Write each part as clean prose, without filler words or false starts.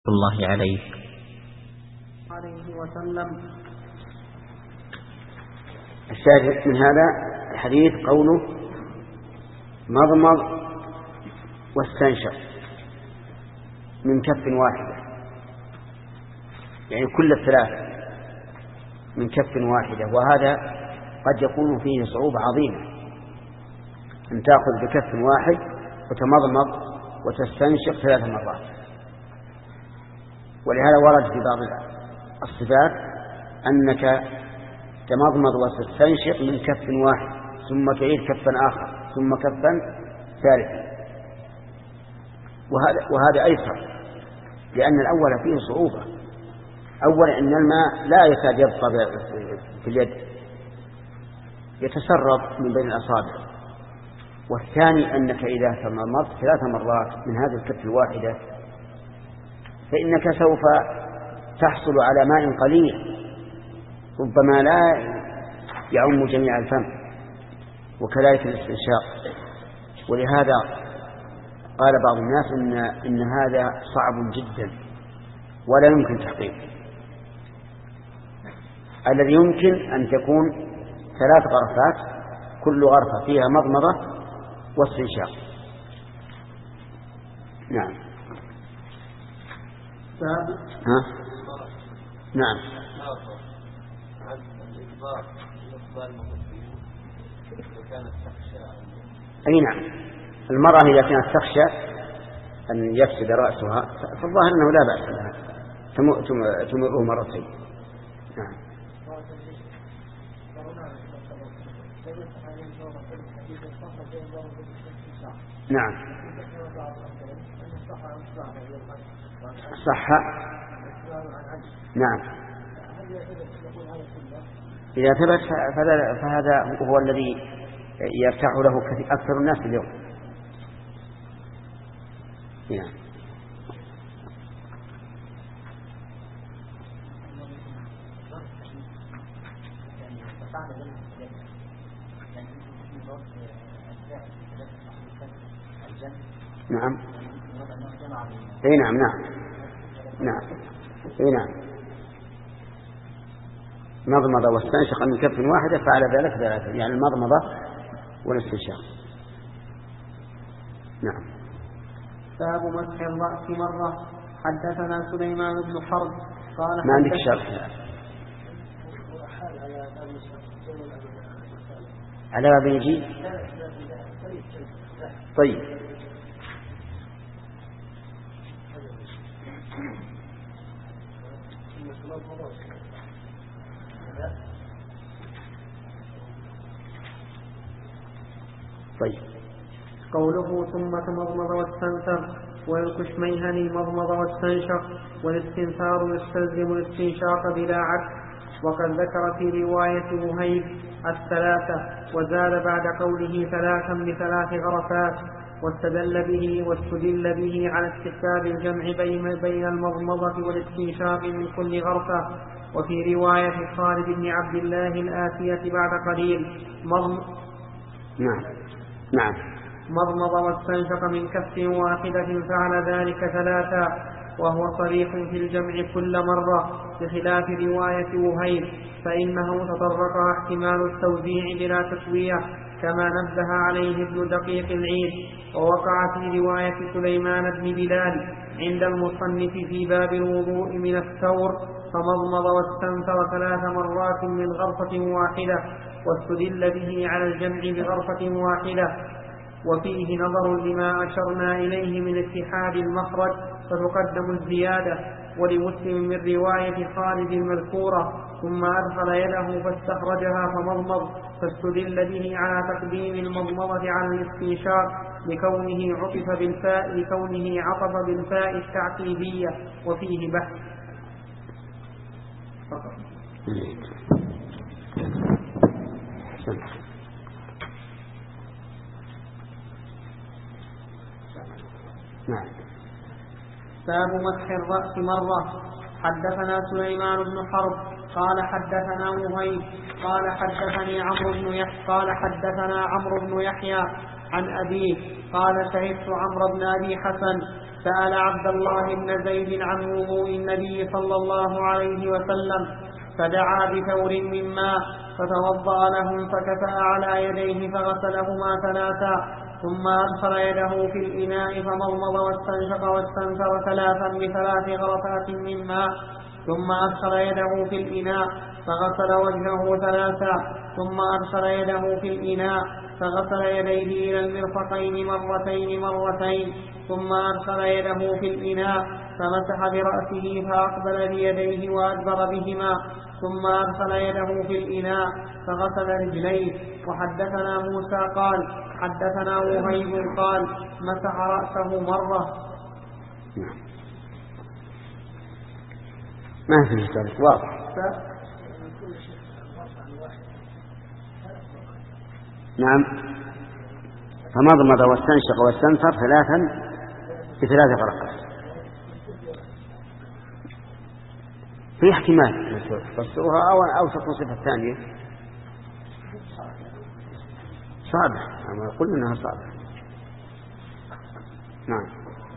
الله عليه وسلم. الشاهد من هذا الحديث قوله مضمض واستنشق من كف واحدة، يعني كل الثلاث من كف واحدة، وهذا قد يكون فيه صعوبة عظيمة أن تأخذ بكف واحد وتمضمض وتستنشق 3 مرات. ولهذا ورد في بعض الصفات أنك تمضمض وتستنشق من كف واحد ثم تعيد كفا آخر ثم كفا ثالثا، وهذا أيسر، لأن الأول فيه صعوبة. أولا أن الماء لا يكاد يبقى في اليد، يتسرب من بين الأصابع. والثاني أنك إذا تمضمضت 3 مرات من هذه الكف الواحدة فإنك سوف تحصل على ماء قليل ربما لا يعم جميع الفم، وكذلك الاستنشاق. ولهذا قال بعض الناس إن هذا صعب جدا ولا يمكن تحقيقه. الذي يمكن أن تكون 3 غرفات كل غرفة فيها مضمضة واستنشاق. نعم. نعم. أي نعم، المرأة إذا كانت تخشى أن يفسد رأسها فالظاهر أنه لا بأس لها تمره مرتين. نعم. نعم صح. نعم، إذا ثبت فهذا هو الذي يرتاح له أكثر الناس اليوم. نعم. نعم. اي نعم. نعم. نعم. اي نعم. مضمضة واستنشق من كف واحدة فعل ذلك 3، يعني المضمضة والاستنشاق. نعم. باب مسح الرأس مرة. حدثنا سليمان بن حرب قال ما عندك شرح على باب يجي؟ طيب. طيب. قوله ثم تمضمض واستنثر وينكش ميهني مضمض واستنشق، والاستنثار يستلزم الاستنشاق بلا عكس. وقد ذكر في رواية وهيب 3 وزاد بعد قوله 3 ب3 غرفات، واستدل به على استحباب الجمع بين المضمضة والاستنشاق من كل غرفة. وفي رواية خالد بن عبد الله الآتية بعد قليل نعم. مضمض واستنشق من كف واحدة فعل ذلك 3، وهو صريح في الجمع كل مرة، بخلاف رواية وهيب فإنه تطرق احتمال التوزيع بلا تسوية، كما نبه عليه ابن دقيق العيد. ووقع في رواية سليمان بن بلال عند المصنف في باب الوضوء من الثور فمضمض واستنثر 3 مرات من غرفة واحدة، واستدل به على الجمع بغرفة واحدة. وفيه نظر لما أشرنا إليه من اتحاد المخرج فتقدم الزيادة. ولمسلم من رواية خالد المذكورة ثم أدخل يده فاستخرجها فمضمض، فاستدل به على تقديم المضمضة على الاستنشاق لكونه عطف بالفاء التعقيبية، وفيه بحث. نعم. باب مسح الرأس مرة. حدثنا سليمان بن حرب قال حدثنا وهيب قال حدثنا عمرو بن يحيى عن أبيه قال شهدت عمرو بن أبي حسن سأل عبد الله بن زيد عن وضوء النبي صلى الله عليه وسلم فدعا بثور من ماء فتوضأ لهم فكفأ على يديه فغسلهما ثلاثا ثم أدخل يده في الإناء فمضمض واستنشق واستنثر ثلاثا بثلاث غرفات من ماء ثم أدخل يده في الإناء فغسل وجهه ثلاثا ثم أدخل يده في الإناء فغسل يديه إلى المرفقين مرتين ثم أدخل يده في الإناء فمسح برأسه فأقبل بيديه وأدبر بهما ثم أدخل يده في الإناء فغسل رجليه. وحدثنا موسى قال حدثنا وهيب قال مسح رأسه مرة. ما في ذلك واضح. نعم فمضمض واستنشق واستنثر ثلاثا بثلاث غرفات. في احتمال تفسرها أو تكون صفة ثانية صعبة أما يقول إنها صعبة. نعم.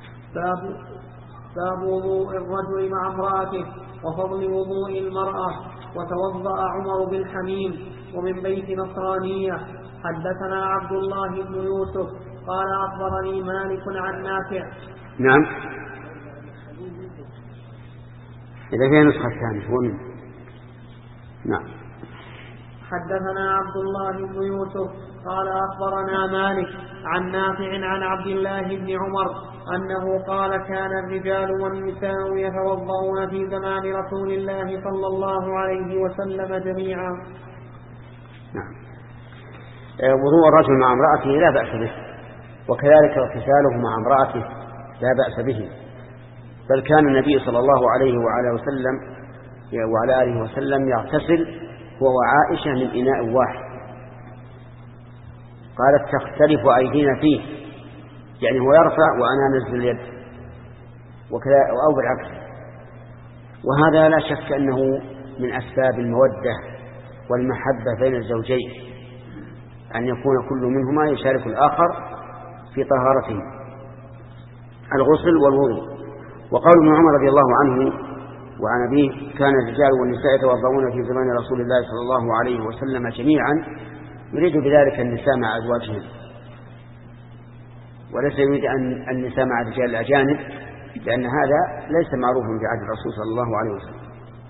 باب وضوء الرجل مع امرأته وفضل وضوء المرأة. وتوضأ عمر بالحميم ومن بيت نصرانية. حدثنا عبد الله بن يوسف قال أخبرني مالك عن نافع. نعم إذا فيها نسخة ثانية هو منه. نعم. حدثنا عبد الله بن يوسف قال أخبرنا مالك عن نافع عن عبد الله بن عمر أنه قال كان الرجال والنساء يتوضؤون في زمان رسول الله صلى الله عليه وسلم جميعا. نعم. وضوء الرجل مع امرأته لا بأس به وكذلك اغتساله مع امرأته لا بأس به بل كان النبي صلى الله عليه وعلى آله وسلم يغتسل هو وعائشة من إناء واحد. قالت تختلف أيدينا فيه يعني هو يرفع وأنا أنزل اليد أو بالعكس. وهذا لا شك أنه من أسباب المودة والمحبة بين الزوجين أن يكون كل منهما يشارك الآخر في طهارته الغسل والوضوء. وقال ابن عمر رضي الله عنه وعن أبيه كان الرجال والنساء يتوضؤون في زمان رسول الله صلى الله عليه وسلم جميعا يريد بذلك النساء مع أزواجهم وليس يريد أن النساء مع الرجال الأجانب لأن هذا ليس معروفا في عهد الرسول صلى الله عليه وسلم.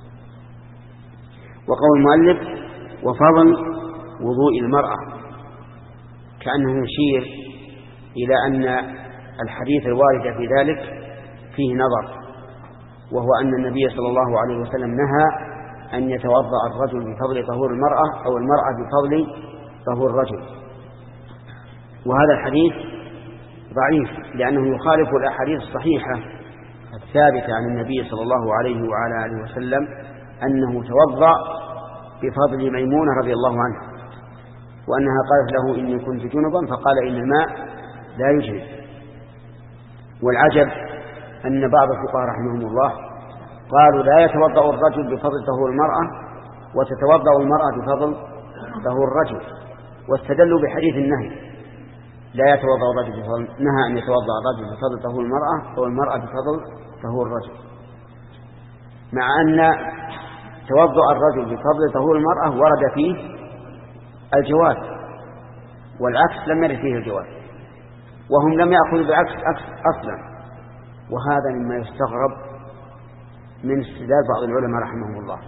وقول المؤلف وفضل وضوء المرأة كأنه يشير إلى أن الحديث الوارد في ذلك فيه نظر وهو أن النبي صلى الله عليه وسلم نهى أن يتوضأ الرجل بفضل طهور المرأة أو المرأة بفضل طهور الرجل. وهذا الحديث ضعيف لأنه يخالف الأحاديث الصحيحة الثابتة عن النبي صلى الله عليه وعلى آله وسلم أنه توضأ بفضل ميمونة رضي الله عنها وأنها قالت له إني كنت جنبا فقال إن الماء لا يجري. والعجب أن بعض الفقهاء رحمهم الله قالوا لا يتوضأ الرجل بفضل طهور المرأة وتتوضأ المرأة بفضل طهور الرجل واستدلوا بحديث النهي لا يتوضأ الرجل بفضل نهى أن يتوضأ الرجل بفضل طهور المرأة أو المرأة بفضل طهور الرجل مع أن توضأ الرجل بفضل طهور المرأة ورد فيه الجواز والعكس لم يرد فيه الجواز وهم لم يأخذوا بالعكس أصلا. وهذا مما يستغرب من استدلال بعض العلماء رحمهم الله.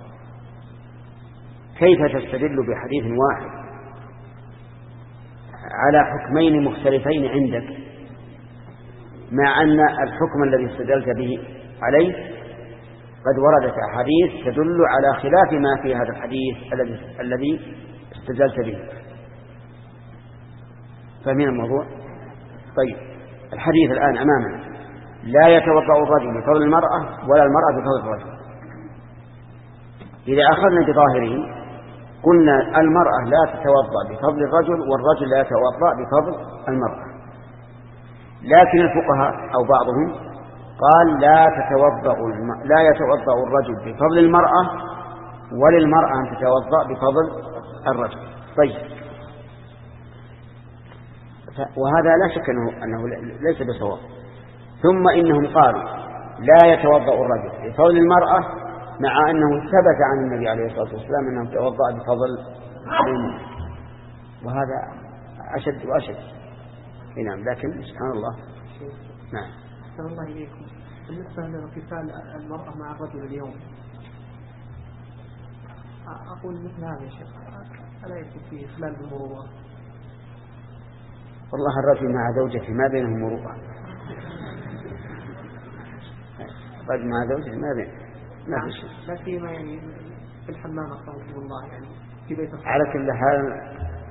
كيف تستدل بحديث واحد على حكمين مختلفين عندك مع أن الحكم الذي استدلت به عليه قد وردت أحاديث تدل على خلاف ما في هذا الحديث الذي استدلت به. فمن الموضوع طيب الحديث الآن أمامنا لا يتوضأ الرجل بفضل المرأة ولا المرأة بفضل الرجل. إذا أخذنا بظاهره قلنا المرأة لا تتوضأ بفضل الرجل والرجل لا يتوضأ بفضل المرأة. لكن الفقهاء أو بعضهم قال لا يتوضأ الرجل بفضل المرأة وللمرأة أن تتوضأ بفضل الرجل. طيب وهذا لا شك أنه ليس بصواب. ثم إنهم قالوا لا يتوضأ الرجل بفضل المرأة، مع أنه ثبت عن النبي عليه الصلاة والسلام أنه توضأ بفضل المرأة، وهذا أشد وأشد. نعم، لكن سبحان الله. نعم. أحسن الله إليكم. بالنسبة لاغتسال المرأة مع الرجل اليوم، أقول مثل هذا يا شيخ، ألا يكون فيه إخلال بالمروءة؟ والله الرجل مع زوجته ما بينهم مروءة. الرجل مع زوجته ما بين ما في شيء. لا سيما يعني في الحمام أخبركم الله، يعني في بيت الصلاة. على كل حال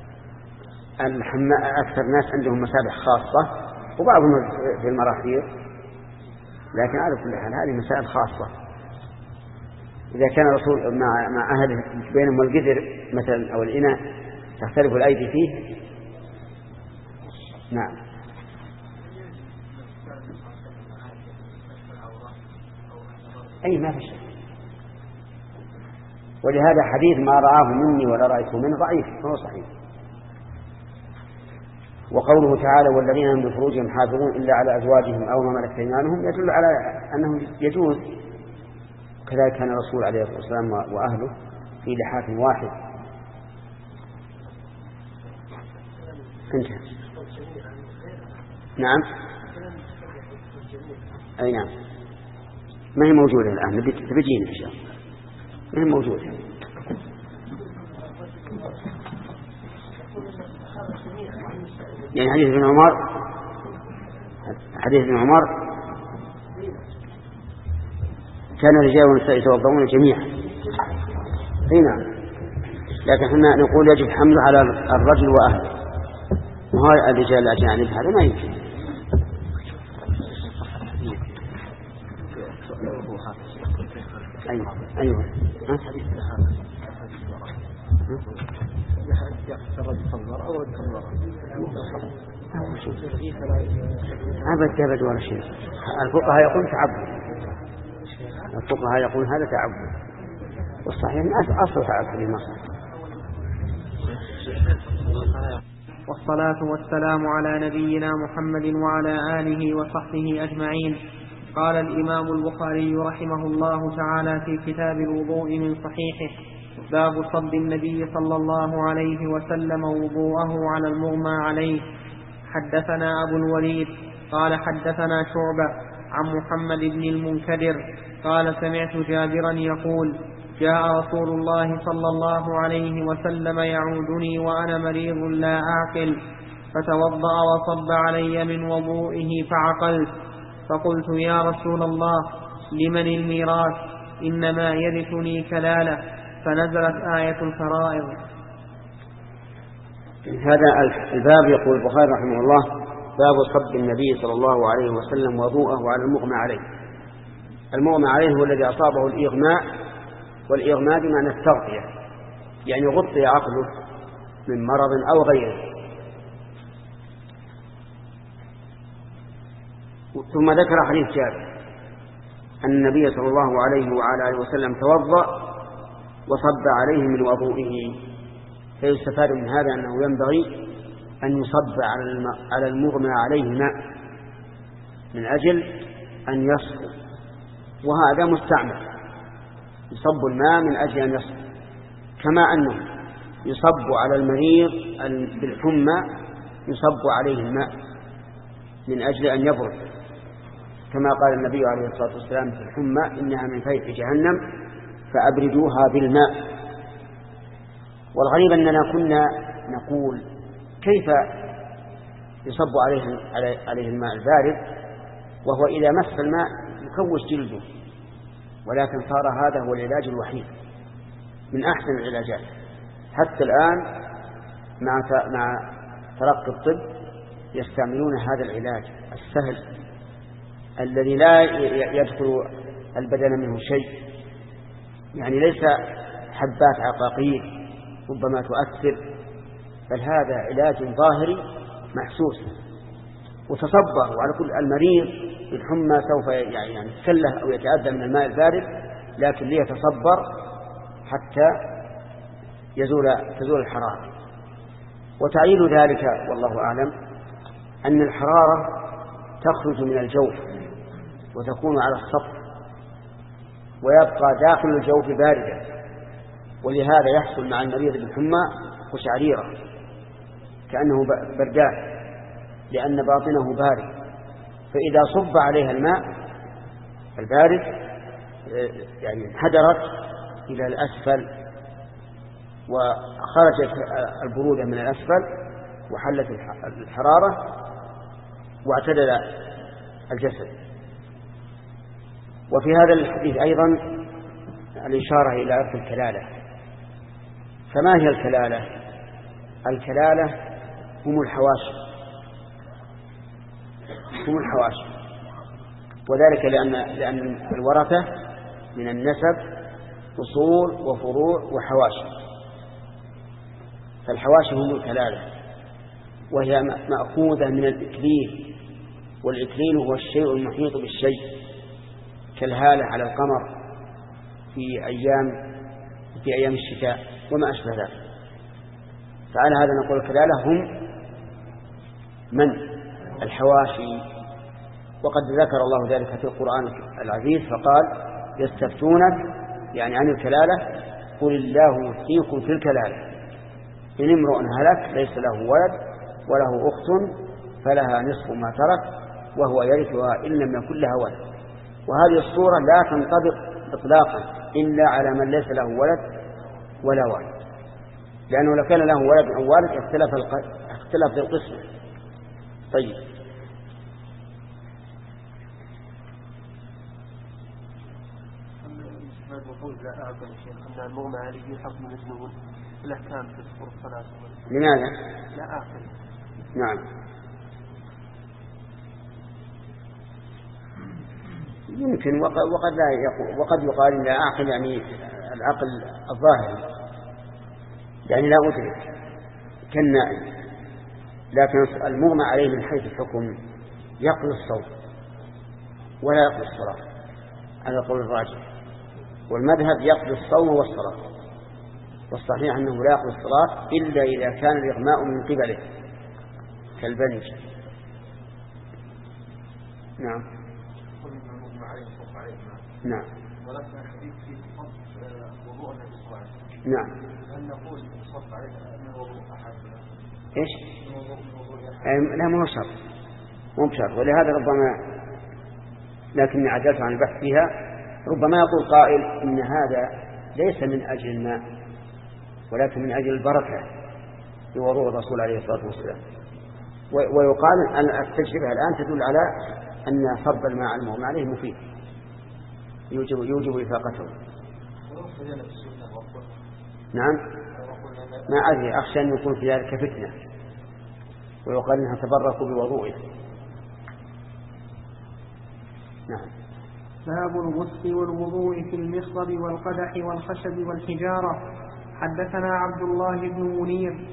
أكثر الناس عندهم مسابح خاصة، وبعضهم في المراحيض، لكن على كل حال هذه مسائل خاصة. إذا كان الرسول مع أهله بينهم القدر مثلا أو الإناء تختلف الأيدي فيه. نعم. أي ما في شيء. ولهذا حديث ما رآه مني ولا رأيته منه ضعيف، فهو صحيح. وقوله تعالى والذين هم لفروجهم حافظون إلا على أزواجهم أو ما ملكت أيمانهم يدل على أنه يجوز. كذلك كان الرسول عليه الصلاة والسلام وأهله في لحاف واحد. انتهى. نعم. أي نعم، ما هي موجودة الآن، تبجين إن شاء الله، ما هي موجودة. يعني حديث ابن عمر كان الرجال والنساء يتوضؤون جميعا. اي نعم، لكن احنا نقول يجب حمله على الرجل واهله، وهذا الرجال الاجانب هذا ما يمكن. ايوه أبد ولا شيء. الفقهاء يقول تعبد، الفقهاء يقول هذا تعبد، والصحيح أصل تعبد المصر. والصلاة والسلام على نبينا محمد وعلى آله وصحبه أجمعين. قال الإمام البخاري رحمه الله تعالى في كتاب الوضوء من صحيحه: باب صب النبي صلى الله عليه وسلم وضوءه على المغمى عليه. حدثنا أبو الوليد قال حدثنا شعبة عن محمد بن المنكدر قال سمعت جابرا يقول: جاء رسول الله صلى الله عليه وسلم يعودني وأنا مريض لا أعقل، فتوضأ وصب علي من وضوئه فعقلت، فقلت: يا رسول الله، لمن الميراث؟ إنما يرثني كلالة. فنزلت آية الفرائض. هذا الباب يقول البخاري رحمه الله: باب صب النبي صلى الله عليه وسلم وضوءه على المغمى عليه. المغمى عليه هو الذي أصابه الإغماء، والإغماء بمعنى التغطية، يعني غطي عقله من مرض أو غيره. ثم ذكر حديث جابر أن النبي صلى الله عليه وعلى آله وسلم توضأ وصب عليه من وضوئه. فيستفاد من هذا أنه ينبغي أن يصب على المغمى عليه ماء من أجل أن يصب، وهذا مستعمل، يصب الماء من أجل أن يصب، كما أنه يصب على المريض بالحمى يصب عليه الماء من أجل أن يبرد، كما قال النبي عليه الصلاة والسلام في الحمى: إنها من فيح جهنم فأبردوها بالماء. والغريب أننا كنا نقول: كيف يصب عليه الماء البارد وهو إذا مس الماء يكوش جلده؟ ولكن صار هذا هو العلاج الوحيد من أحسن العلاجات. حتى الآن مع ترقي الطب يستعملون هذا العلاج السهل الذي لا يدخل البدن منه شيء، يعني ليس حبات عقاقير ربما تؤثر، بل هذا علاج ظاهري محسوس. وتصبر، وعلى كل المريض بالحمى سوف يعني يتكله أو يتأذى من الماء البارد، لكن ليتصبر حتى تزول الحرارة. وتعيين ذلك والله أعلم أن الحرارة تخرج من الجوف وتكون على السطح ويبقى داخل الجوف باردا، ولهذا يحصل مع المريض بالحمى قشعريرة كأنه بردان لأن باطنه بارد، فإذا صب عليها الماء البارد يعني انحدرت إلى الأسفل وخرجت البرودة من الأسفل وحلت الحرارة واعتدل الجسد. وفي هذا الحديث أيضا الإشارة إلى عرف الكلالة. فما هي الكلالة؟ الكلالة هم الحواشي، وذلك لأن الورثة من النسب أصول وفروع وحواشي، فالحواشي هم الكلالة، وهي مأخوذة من الإكليل، والإكليل هو الشيء المحيط بالشيء كالهالة على القمر في أيام الشتاء وما أشبه ذلك. فعلى هذا نقول الكلالة هم من الحواشي. وقد ذكر الله ذلك في القرآن العزيز فقال يستفتونك يعني عن الكلالة قل الله يفتيكم في الكلالة إن امرؤ هلك ليس له ولد وله أخت فلها نصف ما ترك وهو يرثها إن لم يكن لها ولد. وهذه الصورة لا تنطبق إطلاقا إلا على من ليس له ولد ولا والد، لأنه لو كان له ولد أو والد اختلف في القسمة. طيب، لا أعلم شيخ أن المغمى عليه حكم مجنون الأحكام تذكر الصلاة. لماذا؟ لا أعقل. نعم، يمكن وقد لا يقول، وقد يقال لا أعقل يعني العقل الظاهر يعني لا أدرك كالنائم، لكن المغمى عليه من حيث الحكم يقضي الصوم ولا يقضي الصلاة على قول الراجح، والمذهب يقضي الصوم والصلاة، والصحيح أنه لا يقضي الصلاة إلا إذا كان الإغماء من قبله كالبنج. نعم نعم ولكن الحديث في وضوء النبي صلى الله عليه وسلم. نعم. هل نقول صف عليه من وضوء أحد؟ إيش؟ لا مو شرط، مو بشرط، ولهذا ربما لكني عجلت عن البحث فيها، ربما يقول قائل إن هذا ليس من أجل الماء ولكن من أجل البركة بوضوء الرسول عليه الصلاة والسلام. ويقال أن التجربة الآن تدل على أن صب الماء المغمى عليه مفيد يوجب إفاقته. نعم، ما أدري، أخشى أن يكون في ذلك فتنة ويقال أنها تبركوا بوضوئه. نعم. باب الغسل والوضوء في المخضب والقدح والخشب والحجارة. حدثنا عبد الله بن منير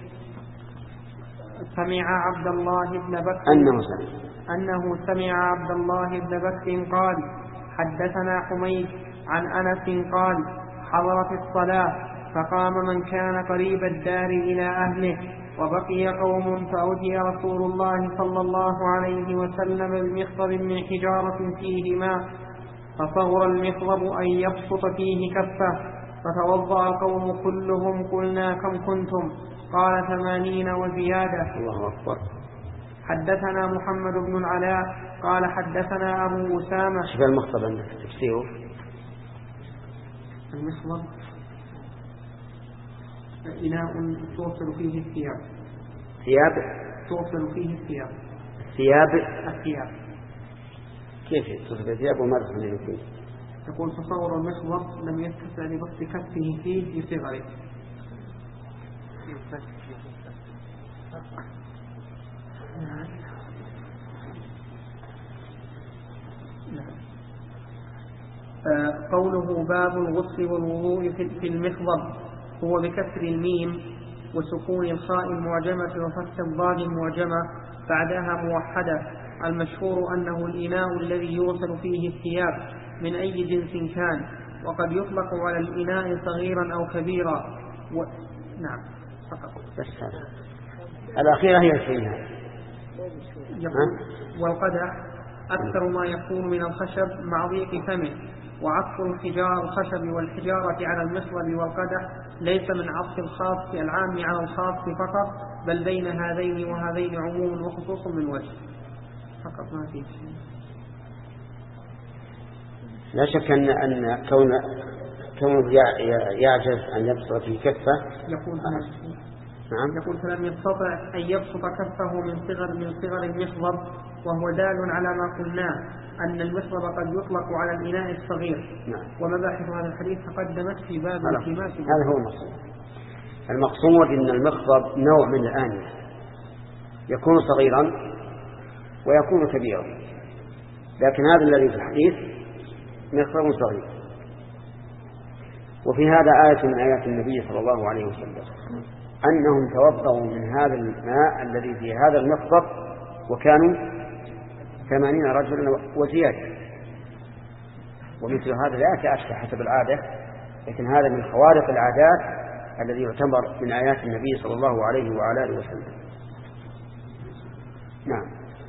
سمع عبد الله بن بكر أنه سمع عبد الله بن بكر قال حدثنا حميد عن أنس قال حضرت الصلاة فقام من كان قريب الدار إلى أهله وبقي قوم فأتي رسول الله صلى الله عليه وسلم بمخضب من حجارة فيه ماء فصغر المخضب أن يبسط فيه كفه فتوضأ القوم كلهم. قلنا كم كنتم؟ قال 80 وزيادة. الله أكبر. حدثنا محمد بن العلاء قال حدثنا أبو أسامة. شوف المخضب عندك تفسيره. المخضب إناء توصل فيه الثياب. توصل فيه الثياب. الثياب كيف توصل الثياب وما تدخل فيه؟ يقول تصور المخضب لم يتسع لبسط كفه فيه بصغره. قوله باب الغسل والوضوء في المخضب هو بكسر الميم وسكون الخاء المعجمة وفتح الضاد المعجمة بعدها موحدة. المشهور أنه الإناء الذي يوصل فيه الثياب من أي جنس كان، وقد يطلق على الإناء صغيرا أو كبيرا نعم فقط. بس الأخيرة هي الفينها والقدح أكثر ما يكون من الخشب مع ضيق فمه. وعطف الخشب والحجارة على المصلب والقدح ليس من عطف الخاص العام على الخاص فقط، بل بين هذين وهذين عموم وخصوص من وجه فقط، ما فيه شيء. لا شك أن كونه يعجز أن يبسط في كفه يقول فلم يستطع أن يبسط كفه من صغر المصلب، وهو دال على ما قلناه أن المصلب قد يطلق على الإناء الصغير. ومباحث هذا الحديث تقدمت في باب الالتماس. هذا هو المقصود أن المصلب نوع من الآنية، يكون صغيرا ويكون كبيرا، لكن هذا الذي في الحديث مصلب صغير. وفي هذا آية من آيات النبي صلى الله عليه وسلم أنهم توضأوا من هذا الماء الذي في هذا المصلب وكانوا 80 رجلا وزيادة. ومثل هذا لا يتأتى حسب العادة، لكن هذا من خوارق العادات الذي يعتبر من آيات النبي صلى الله عليه وعلى آله وسلم. نعم.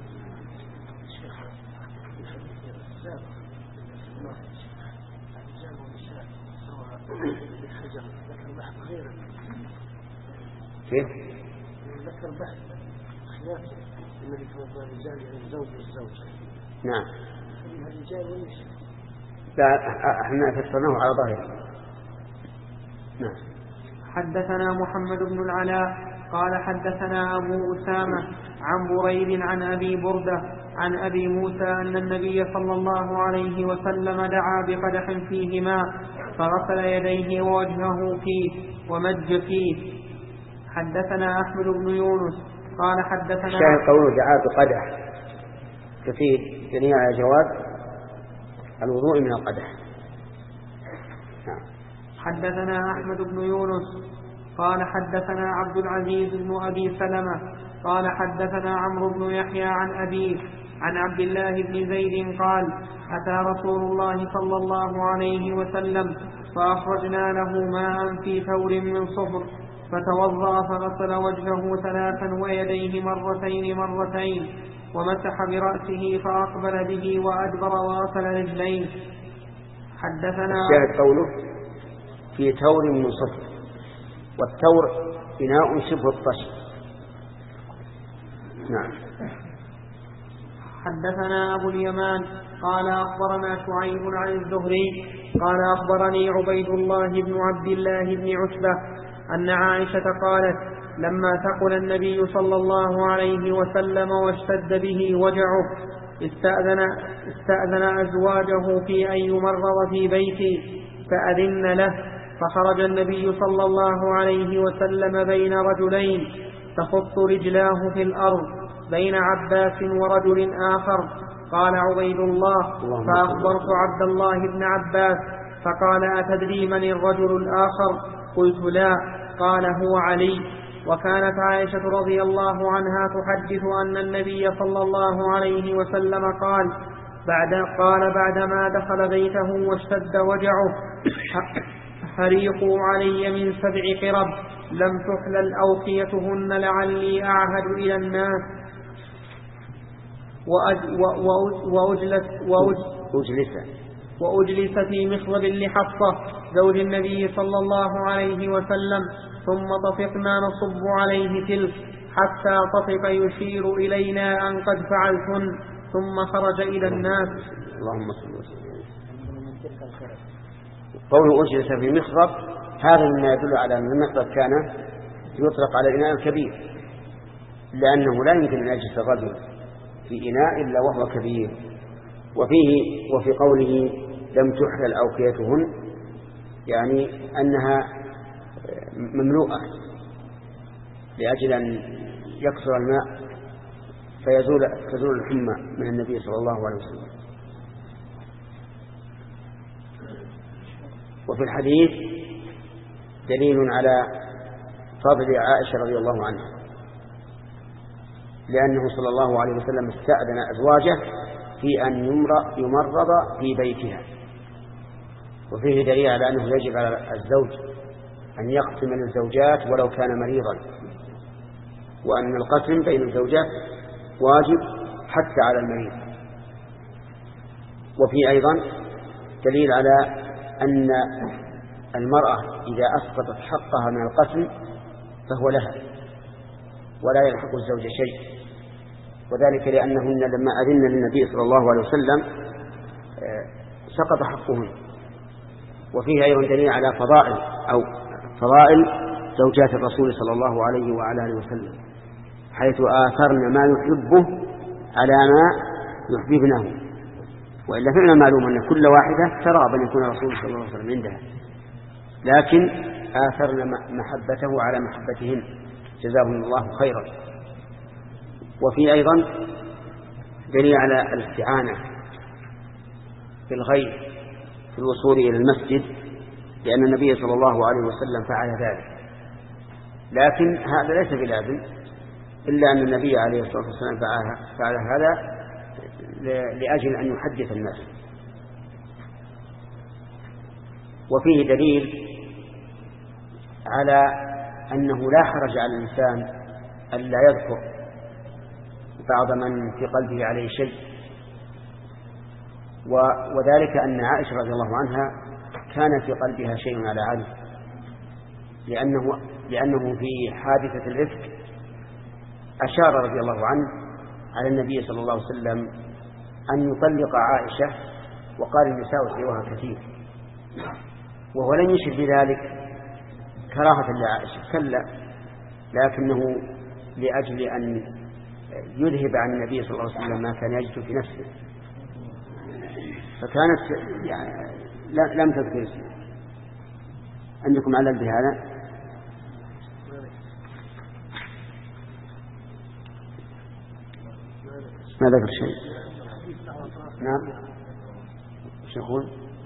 كيف؟ ذكر بحث خلاف الذي توضأ الرجال يعني الزوج والزوجة. نعم. الرجال والنساء. لا احنا فسرناه على ظاهره. نعم. حدثنا محمد بن العلاء قال حدثنا أبو أسامة عن بريد عن أبي بردة عن أبي موسى أن النبي صلى الله عليه وسلم دعا بقدح فيه ماء فغسل يديه ووجهه فيه ومج فيه. حدثنا أحمد بن يونس قال حدثنا الشاهد قوله دعا بقدح تفيد جميع جواز الوضوء من القدح. حدثنا أحمد بن يونس قال حدثنا عبد العزيز بن أبي سلمة قال حدثنا عمرو بن يحيى عن أبيه عن عبد الله بن زيد قال أتى رسول الله صلى الله عليه وسلم فأخرجنا له ماء في ثور من صفر فتوضأ فغسل وجهه 3 ويديه مرتين ومسح برأسه فأقبل به وأدبر وغسل رجليه. حدثنا الشاهد قوله في ثور من صفر، والثور إناء شبه الطشت. نعم. حدثنا أبو اليمان قال أخبرنا شعيب عن الزهري قال أخبرني عبيد الله بن عبد الله بن عتبة أن عائشة قالت لما ثقل النبي صلى الله عليه وسلم واشتد به وجعه استأذن أزواجه في أن يمرض في بيتي فأذن له، فخرج النبي صلى الله عليه وسلم بين رجلين تخط رجلاه في الأرض بين عباس ورجل آخر. قال عبيد الله فأخبرت عبد الله بن عباس فقال أتدري من الرجل الآخر؟ قلت لا. قال هو علي. وكانت عائشة رضي الله عنها تحدث أن النبي صلى الله عليه وسلم قال بعدما دخل بيته واشتد وجعه حريقوا علي من 7 قرب لم تحلل أوقيتهن لعلي أعهد إلى الناس وأجلس في مخضب لحفصة زوج النبي صلى الله عليه وسلم ثم طفقنا نصب عليه تلك حتى طفق يشير إلينا أن قد فعلتن ثم خرج إلى الناس. اللهم صل وسلم. قوله أجلس في مخضب هذا مما يدل على أن المخضب كان يطلق على الإناء الكبير، لأنه لا يمكن أن يجلس الرجل في إناء إلا وهو كبير. وفي قوله لم تحلل أوقيتهن يعني أنها مملوءة لأجل أن يكثر الماء تزول الحمى من النبي صلى الله عليه وسلم. وفي الحديث دليل على فضل عائشة رضي الله عنها، لأنه صلى الله عليه وسلم استأذن أزواجه في أن يمرض في بيتها. وفيه دليل على أنه يجب على الزوج أن يقسم للزوجات ولو كان مريضا، وأن القسم بين الزوجات واجب حتى على المريض. وفي أيضا دليل على أن المرأة إذا أسقطت حقها من القسم فهو لها ولا يلحق الزوج شيء، وذلك لأنهن لما أذن للنبي صلى الله عليه وسلم سقط حقهن. وفيه أيضا دليل على فضائل زوجات الرسول صلى الله عليه وعلى آله وسلم، حيث آثرن ما يحبه على ما يحببنه، وإلا فعلا معلوم أن كل واحدة ترغب أن يكون الرسول صلى الله عليه وسلم عندها، لكن آثرن محبته على محبتهن جزاهم الله خيرا. وفي أيضا دليل على الاستعانة بالغير في الوصول إلى المسجد، لأن النبي صلى الله عليه وسلم فعل ذلك، لكن هذا ليس بلازم، إلا أن النبي عليه الصلاة والسلام فعل هذا لأجل أن يحدث الناس. وفيه دليل على أنه لا حرج على الإنسان ألا يذكر بعض من في قلبه عليه شيء، وذلك أن عائشة رضي الله عنها كان في قلبها شيء على علي، لأنه في حادثة الإفك أشار رضي الله عنه على النبي صلى الله عليه وسلم أن يطلق عائشة، وقال النساء سواها كثير، وهو لم يشر بذلك كراهة لعائشة، كلا، لكنه لأجل أن يذهب عن النبي صلى الله عليه وسلم ما كان يجد في نفسه، فكانت يعني لم تذكر اسمه. عندكم علل بهذا؟ ما ذكر شيء. نعم، شو يقول؟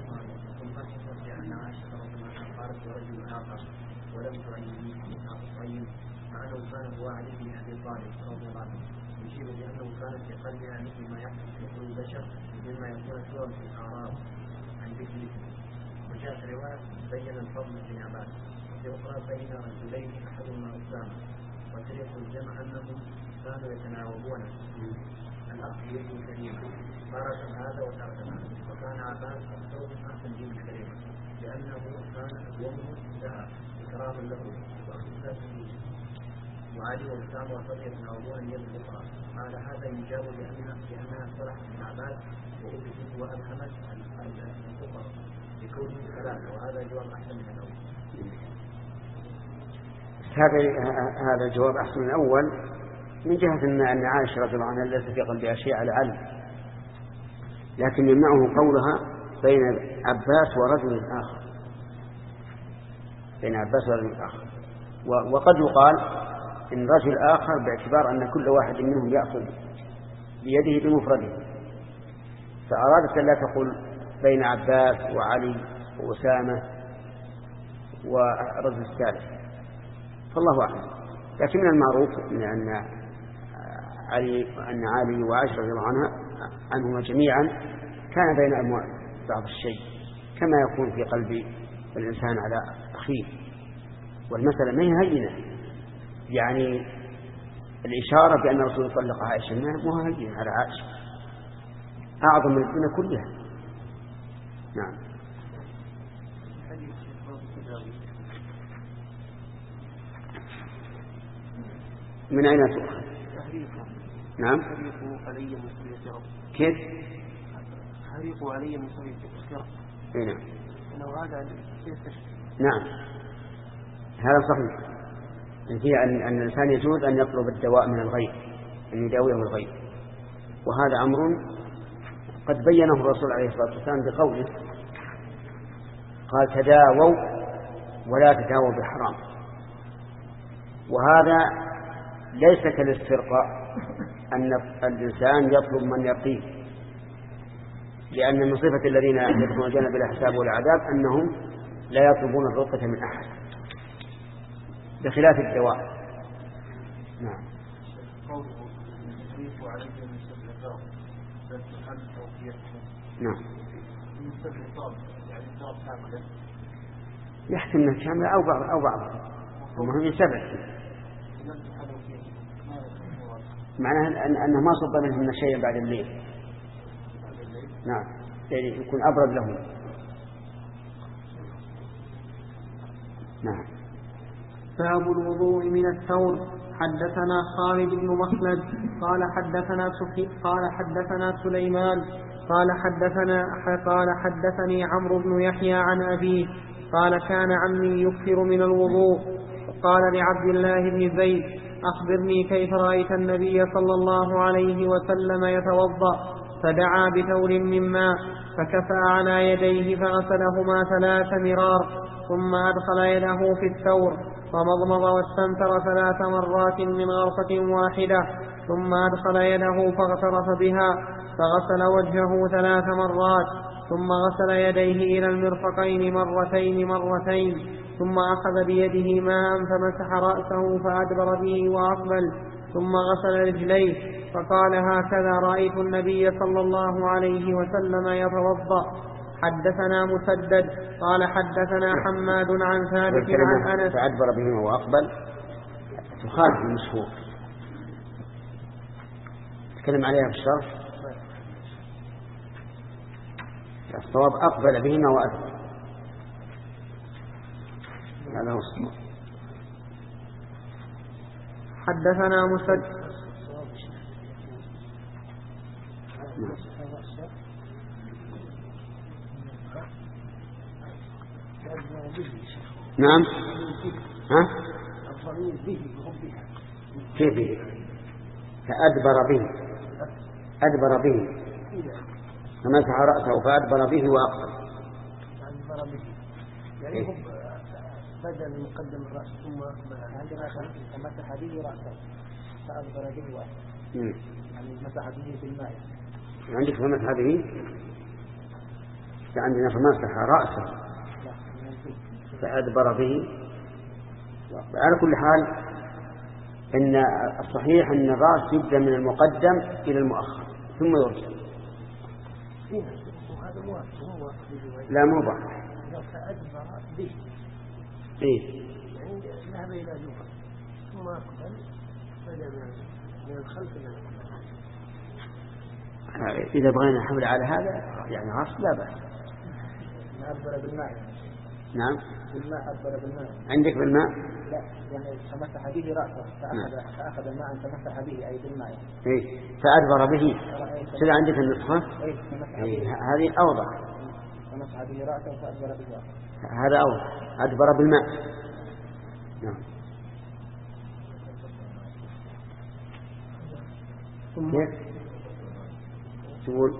ولم تعيني طيب مع انه كان هو علي بن ابي طالب رضي الله عنه، يشير بانه كان في قلبها مثل ما يحدث في كل بشر مما يكون سوى في الاعراض عن ذكر. وجاءت روايه بين الفضل بن عباس، وفي اخرى بين رجلين احدهما اسامه، وطريق الجمع انهم كانوا يتناوبون الاخ يد كريمه، تارة هذا وتارة هذا، وكان عباس اكثر من احسن دين كريمه لانه كان اقومه لها إكراما له وأخذته، وعلي وإسلام وصدق يتناوبون اليد الأخرى. قال هذا يجاب لأنها صلحت من عباد وأبدت وألهمت الأخرى بكونه ثلاثة، وهذا جواب أحسن من الأول. هذا الجواب أحسن من الأول من جهة أن عائشة رضي الله عنها ليس في قلبها شيء على علم، لكن يمنعه قولها بين عباس ورجل آخر، بين عباس ورجل آخر. وقد يقال إن رجل آخر باعتبار أن كل واحد منهم يأخذ بيده بمفرده، فأرادت أن لا تقول بين عباس وعلي وأسامة ورجل الثالث، فالله أعلم. لكن من المعروف أن علي وعائشة رضي الله عنهما جميعا كان بين أموال بعض الشيء كما يكون في قلب الإنسان على أخيه، والمسألة ما هي هينة، يعني الإشارة بأن الرسول يطلق عائشة ما هي هينة على عائشة، أعظم من الدنيا كلها. نعم. من أين تؤخذ؟ نعم. كيف؟ حريقوا علي من سوية الشرق. نعم. أنه هذا نعم، هذا صحيح. فيه أن الإنسان يجوز أن يطلب الدواء من الغير، أن يداويه الغير، وهذا أمر قد بينه الرسول عليه الصلاة والسلام بقوله قال تداووا ولا تداووا بحرام. وهذا ليس كالاسترقاء أن الإنسان يطلب من يقيه، لأن من صفة الذين يدخلون الجنة بلا حساب ولا عذاب أنهم لا يطلبون الرقة من أحد، بخلاف الدواء. نعم. نعم. يحتمل كاملة أو بعض ومهم 7. معناها أنه ما صب منهن شيئا بعد الليل. نعم، يعني يكون أبرد لهم. نعم. باب الوضوء من الثور. حدثنا خالد بن مخلد قال حدثنا سليمان قال حدثني عمرو بن يحيى عن أبيه قال كان عمي يكثر من الوضوء. قال لعبد الله بن زيد أخبرني كيف رأيت النبي صلى الله عليه وسلم يتوضأ؟ فدعا بثور من ماء فكفأ على يديه فغسلهما 3 مرار ثم أدخل يده في الثور ومضمض واستنثر 3 مرات من غرفة واحدة ثم أدخل يده فاغترف بها فغسل وجهه 3 مرات ثم غسل يديه إلى المرفقين مرتين ثم أخذ بيده ماء فمسح رأسه فأدبر به وأقبل ثم غسل رجليه فقال هكذا رأيت النبي صلى الله عليه وسلم يتوضأ. حدثنا مسدد قال حدثنا حماد عن ثابت عن أنس. فأدبر بهما وأقبل تخالف المشهور، تكلم عليها في الشرح. الصواب أقبل بهما وأدبر، هذا هو الصواب. حدثنا مسدد. نعم. ها؟ كيف به؟ أدبر به فمسح رأسه فأدبر به وأقبل. يعني هو بدأ من مقدم الرأس ثم عندنا فمسح به رأسه فأدبر به وأقبل، يعني مسح به بالماء. عندك فمسح به، عندنا فمسح رأسه فأدبر به. على كل حال إن الصحيح أن الرأس يبدأ من المقدم إلى المؤخر ثم يرجع. لا مو ضح. فأدبر به يعني ذهب إلى جوفه ثم أقبل بدأ من الخلف إلى الأمام. إذا بغينا نحمل على هذا يعني غسل لا بأس. أدبر بالماء. نعم. بالماء أدبر بالماء. عندك بالماء؟ لا، يعني فمسح به رأسه فأخذ الماء فمسح به أي بالماء. إيه فأدبر به. شو عندك النسخة؟ إيه هذه أوضح. فمسح به رأسه فأدبر به. هذا أوضح، أدبر بالماء. نعم. كيف؟ تقول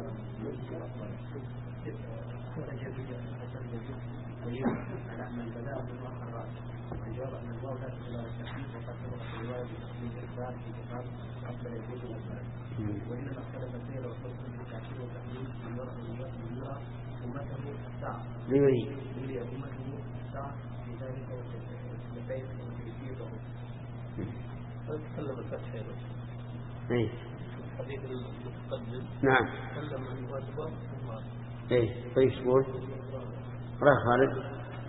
تكلم الفتح ايه الحديث المتقدم. نعم. تكلم عن واجبات ايه طيب تقول راه خالد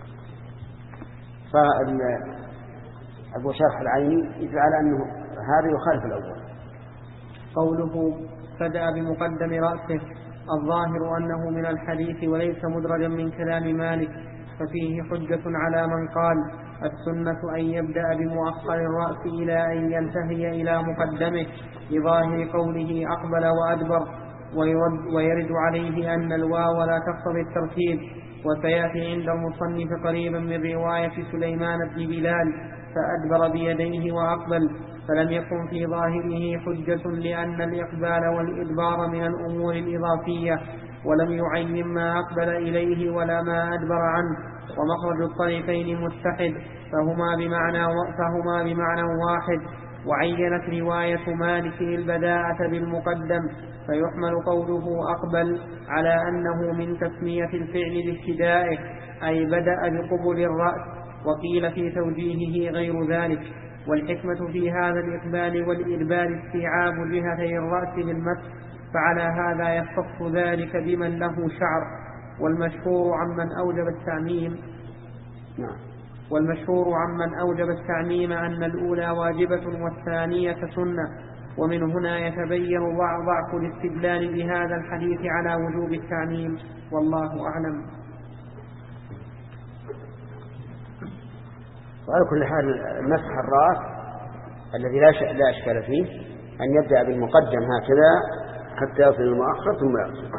فأبو شرح العيني يدل على أنه هذا يخالف الأول. قوله بدأ بمقدم رأسه الظاهر أنه من الحديث وليس مدرجا من كلام مالك، ففيه حجة على من قال السنة أن يبدأ بمؤخر الرأس إلى أن ينتهي إلى مقدمه لظاهر قوله أقبل وأدبر، ويرد عليه أن الواو لا تقتضي الترتيب. وسيأتي عند المصنف قريبا من رواية سليمان بن بلال فأدبر بيديه وأقبل، فلم يكن في ظاهره حجة لأن الإقبال والإدبار من الأمور الإضافية، ولم يعين ما أقبل إليه ولا ما أدبر عنه، ومخرج الطريقين متحد فهما بمعنى واحد. وعينت رواية مالك البداءة بالمقدم، فيحمل قوله أقبل على أنه من تسمية الفعل لابتدائه أي بدأ بقبل الرأس، وقيل في توجيهه غير ذلك. والحكمة في هذا الإقبال والإدبار استيعاب جهتي الرأس بالمسح، فعلى هذا يختص ذلك بمن له شعر. والمشهور عمن أوجب التعميم أن الأولى واجبة والثانية سنة، ومن هنا يتبين ضعف الاستدلال بهذا الحديث على وجوب التعميم، والله أعلم. وعلى كل حال مسح الرأس الذي لا أشكال فيه أن يبدأ بالمقدم هكذا حتى يصل المؤخر ثم يغسل،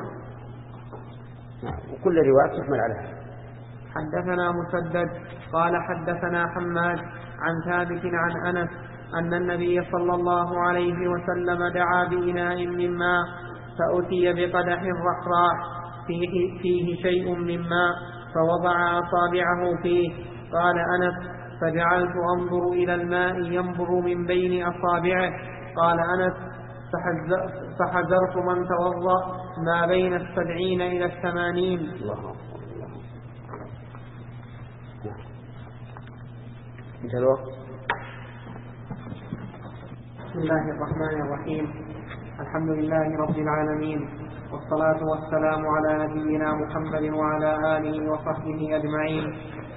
وكل رواية تحمل على هذا. حدثنا مسدد قال حدثنا حماد عن ثابت عن أنس أن النبي صلى الله عليه وسلم دعا بإناء من ماء فأتي بقدح رحراح فيه شيء من ماء فوضع أصابعه فيه. قال أنس فجعلت أنظر إلى الماء ينبر من بين أصابعه. قال أنس فحذرت من توضأ ما بين 70 إلى 80. انت الوقت. بسم الله الرحمن الرحيم. الحمد لله رب العالمين، والصلاة والسلام على نبينا محمد وعلى آله وصحبه أجمعين.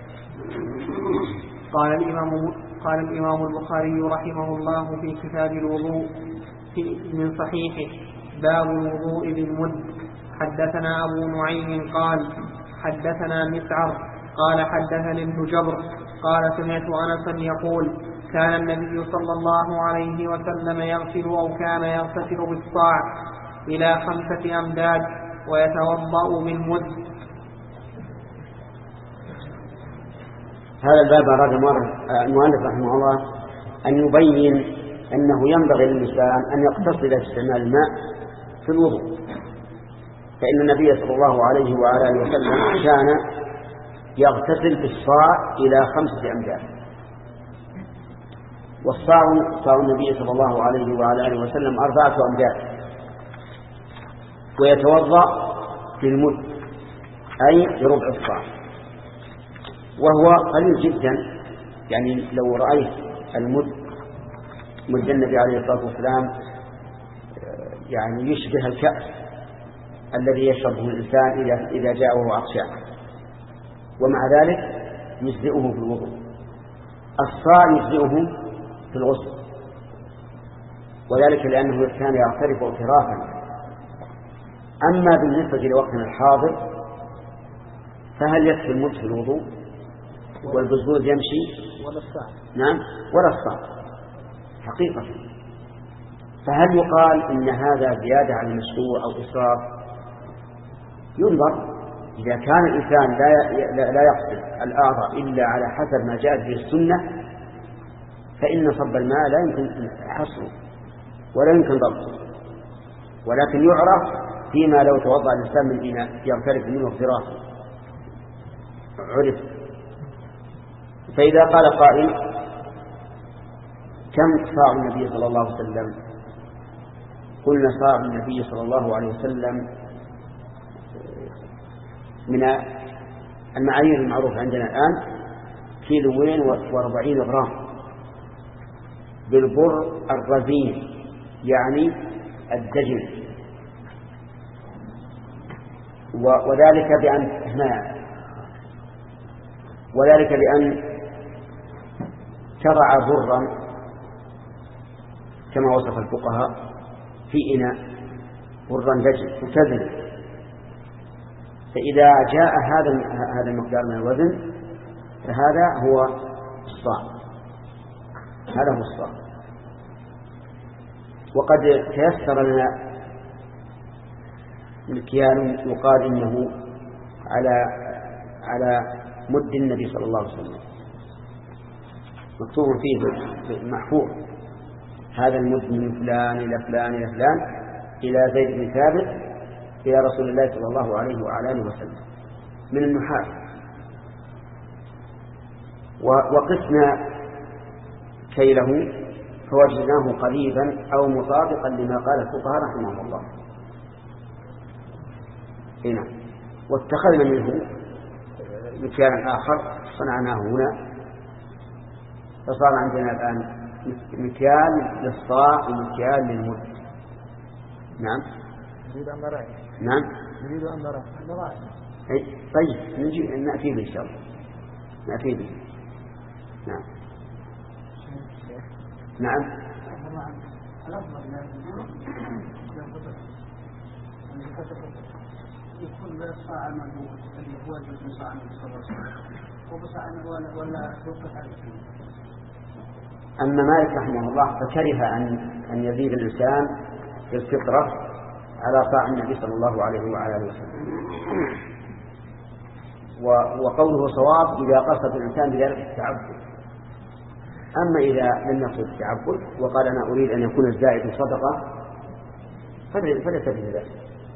قال الإمام البخاري رحمه الله في كتاب الوضوء من صحيحه باب الوضوء بالمد. حدثنا أبو نعيم قال حدثنا مسعر قال حدثني ابن جبر قال سمعت أنسا يقول كان النبي صلى الله عليه وسلم يغسل أو كان يغتسل بالصاع إلى 5 أمداد ويتوضأ بالمد. هذا الباب أراد المؤلف رحمه الله أن يبين أنه ينبغي للإنسان أن يقتصد استعمال الماء في الوضوء، فإن النبي صلى الله عليه وعلى آله وسلم كان يغتسل بالصاع إلى 5 أمداد، والصاع صاع النبي صلى الله عليه وعلى آله وسلم 4 أمداد، ويتوضأ بالمد أي بربع الصاع، وهو قليل جدا. يعني لو رأيت مد النبي عليه الصلاة والسلام يعني يشبه الكأس الذي يشربه الإنسان إذا جاءه عطشان، ومع ذلك يجزئه في الوضوء. الصاع يجزئه في الغسل، وذلك لأنه كان يعترف اعترافا. أما بالنسبة لوقتنا الحاضر فهل يكفي المد في الوضوء والبزبوز يمشي ولا الصاع؟ نعم، ولا الصاع حقيقة. فهل يقال إن هذا زيادة على المشروع أو إسراف؟ ينظر. إذا كان الإنسان لا يقصد الأعضاء إلا على حسب ما جاءت به السنة فإن صب الماء لا يمكن حصره ولا يمكن ضبطه، ولكن يعرف فيما لو توضأ الإنسان من إناء يغترف منه اغترافه عرف. فإذا قال قائل كم صاع النبي صلى الله عليه وسلم؟ قلنا صاع النبي صلى الله عليه وسلم من المعايير المعروفة عندنا الآن 240 غرام بالبر الرزين، يعني الدجن، وذلك بأن تضع برا كما وصف الفقهاء في إناء برا دجن وتذل، فإذا جاء هذا المقدار من الوزن فهذا هو الصاع، هذا هو الصاع. وقد تيسر لنا مكيال يقال إنه على مد النبي صلى الله عليه وسلم، مكتوب فيه محفوظ هذا المد من فلان إلى فلان إلى فلان إلى زيد بن ثابت إلى رسول الله صلى الله عليه وعلى آله وسلم من النحاس. وقسنا كيله فوجدناه قريبا أو مطابقا لما قال الفقهاء رحمه الله. هنا واتخذنا منه مكيالا آخر صنعناه هنا، فصار عندنا الآن مكيال للصاع ومكيال للمد. نعم نريد أن نرى. نعم نريد أن نرى. طيب نأتي به إن شاء الله، نأتي به. نعم نعم يكون صاع المنبوذ اللي هو الجزء من صاع النبي صلى الله عليه وسلم وبصاع ولا توقف على شيء. أما مالك رحمه الله فكره أن يزيد الإنسان في الفطرة على صاع النبي صلى الله عليه وعلى آله وسلم. وقوله صواب إذا قصد الإنسان بذلك التعبد. أما إذا لم يقصد التعبد وقال أنا أريد أن يكون الزائد صدقة فليس به ذلك.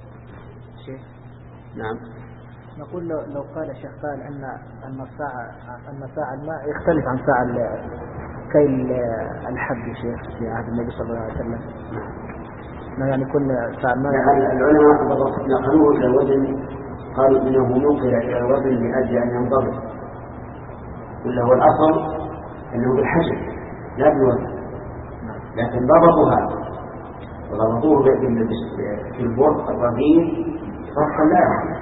نعم. نقول لو قال الشيخ قال أن ساعة الماء يختلف عن ساعة كيل الحب شيخ في عهد النبي صلى الله عليه وسلم. يعني كل ساعة الماء العلماء نقلوه إلى الوزن، قالوا إنه نقل إلى الوزن من أجل أن ينضبط، ولا هو الأصل أنه بالحجم لا بالوزن، لكن ضبطوا هذا وضبطوه في البرد الرهيب فرقا لا يعلم.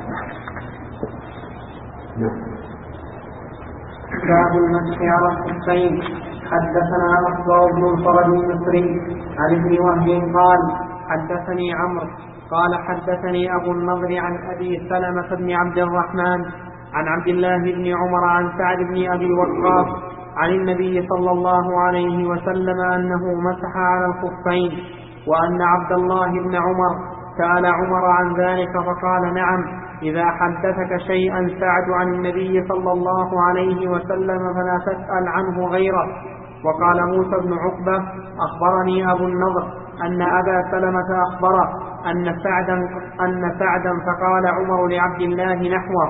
باب المسح على الخفين. حدثنا أخبار بن الفرج المصري عن ابن وهب قال حدثني عمرو قال حدثني أبو النضر عن أبي سلمة بن عبد الرحمن عن عبد الله بن عمر عن سعد بن أبي وقاص عن النبي صلى الله عليه وسلم أنه مسح على الخفين، وأن عبد الله بن عمر سأل عمر عن ذلك فقال نعم، إذا حدثك شيئا سعد عن النبي صلى الله عليه وسلم فلا تسأل عنه غيره. وقال موسى بن عقبة أخبرني أبو النضر أن أبا سلمة أخبره أن سعدا فقال عمر لعبد الله نحوه.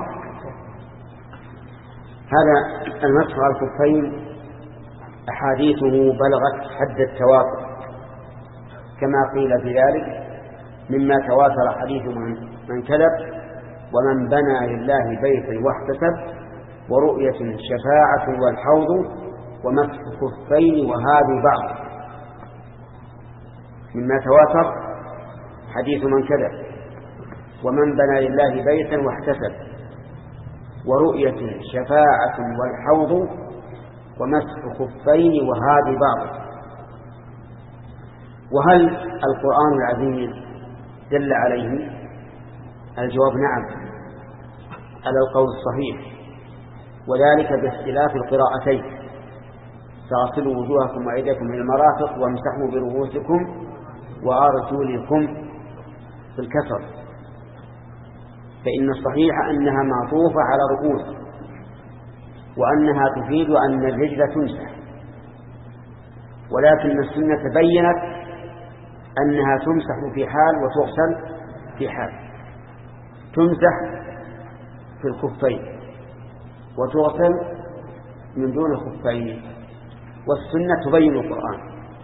هذا المسح على الخفين أحاديثه بلغت حد التواتر كما قيل في ذلك، مما تواتر حديث من كذب ومن بنى لله بيتا واحتسب ورؤية شفاعة والحوض ومسح الخفين وهذه بعض. مما تواتر حديث من كذب ومن بنى لله بيتا واحتسب ورؤية شفاعة والحوض ومسح الخفين وهذه بعض. وهل القرآن العظيم دل عليه؟ الجواب نعم على القول الصحيح، وذلك باختلاف القراءتين: فاغسلوا وجوهكم وأيديكم من المرافق وامسحوا برؤوسكم وأرجلكم في الكسر، فإن الصحيح أنها معطوفة على رؤوس، وأنها تفيد أن الرجل تمسح، ولكن السنة بينت أنها تمسح في حال وتغسل في حال. تمسح في الخفين وتغسل من دون الخفين، والسنة تبين القرآن.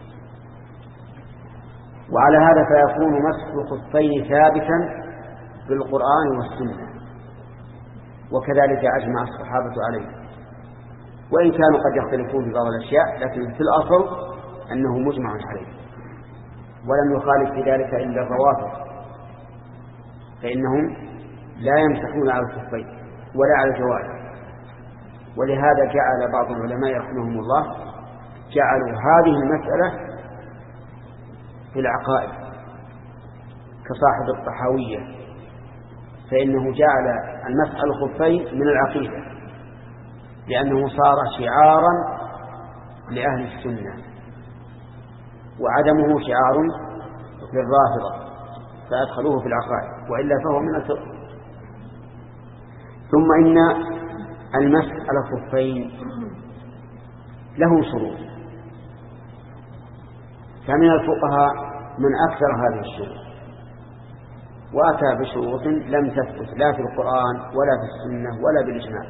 وعلى هذا فيكون مسح الخفين ثابتا بالقرآن والسنة، وكذلك أجمع الصحابة عليه، وإن كانوا قد يختلفون في بعض الأشياء، لكن في الأصل أنه مجمع عليه. ولم يخالف في ذلك إلا الروافض، فإنهم لا يمسحون على الخفين ولا على الجوارح. ولهذا جعل بعض العلماء رحمهم الله جعلوا هذه المسألة في العقائد كصاحب الطحاوية، فإنه جعل المسح على الخفين من العقيدة، لأنه صار شعارا لأهل السنة، وعدمه شعار للرافضة فأدخلوه في العقائد، وإلا فهو من الفقه. ثم إن المسح على الخفين له شروط، فمن الفقهاء من أكثر هذه الشروط وأتى بشروط لم تثبت لا في القرآن ولا في السنة ولا بالإجماع.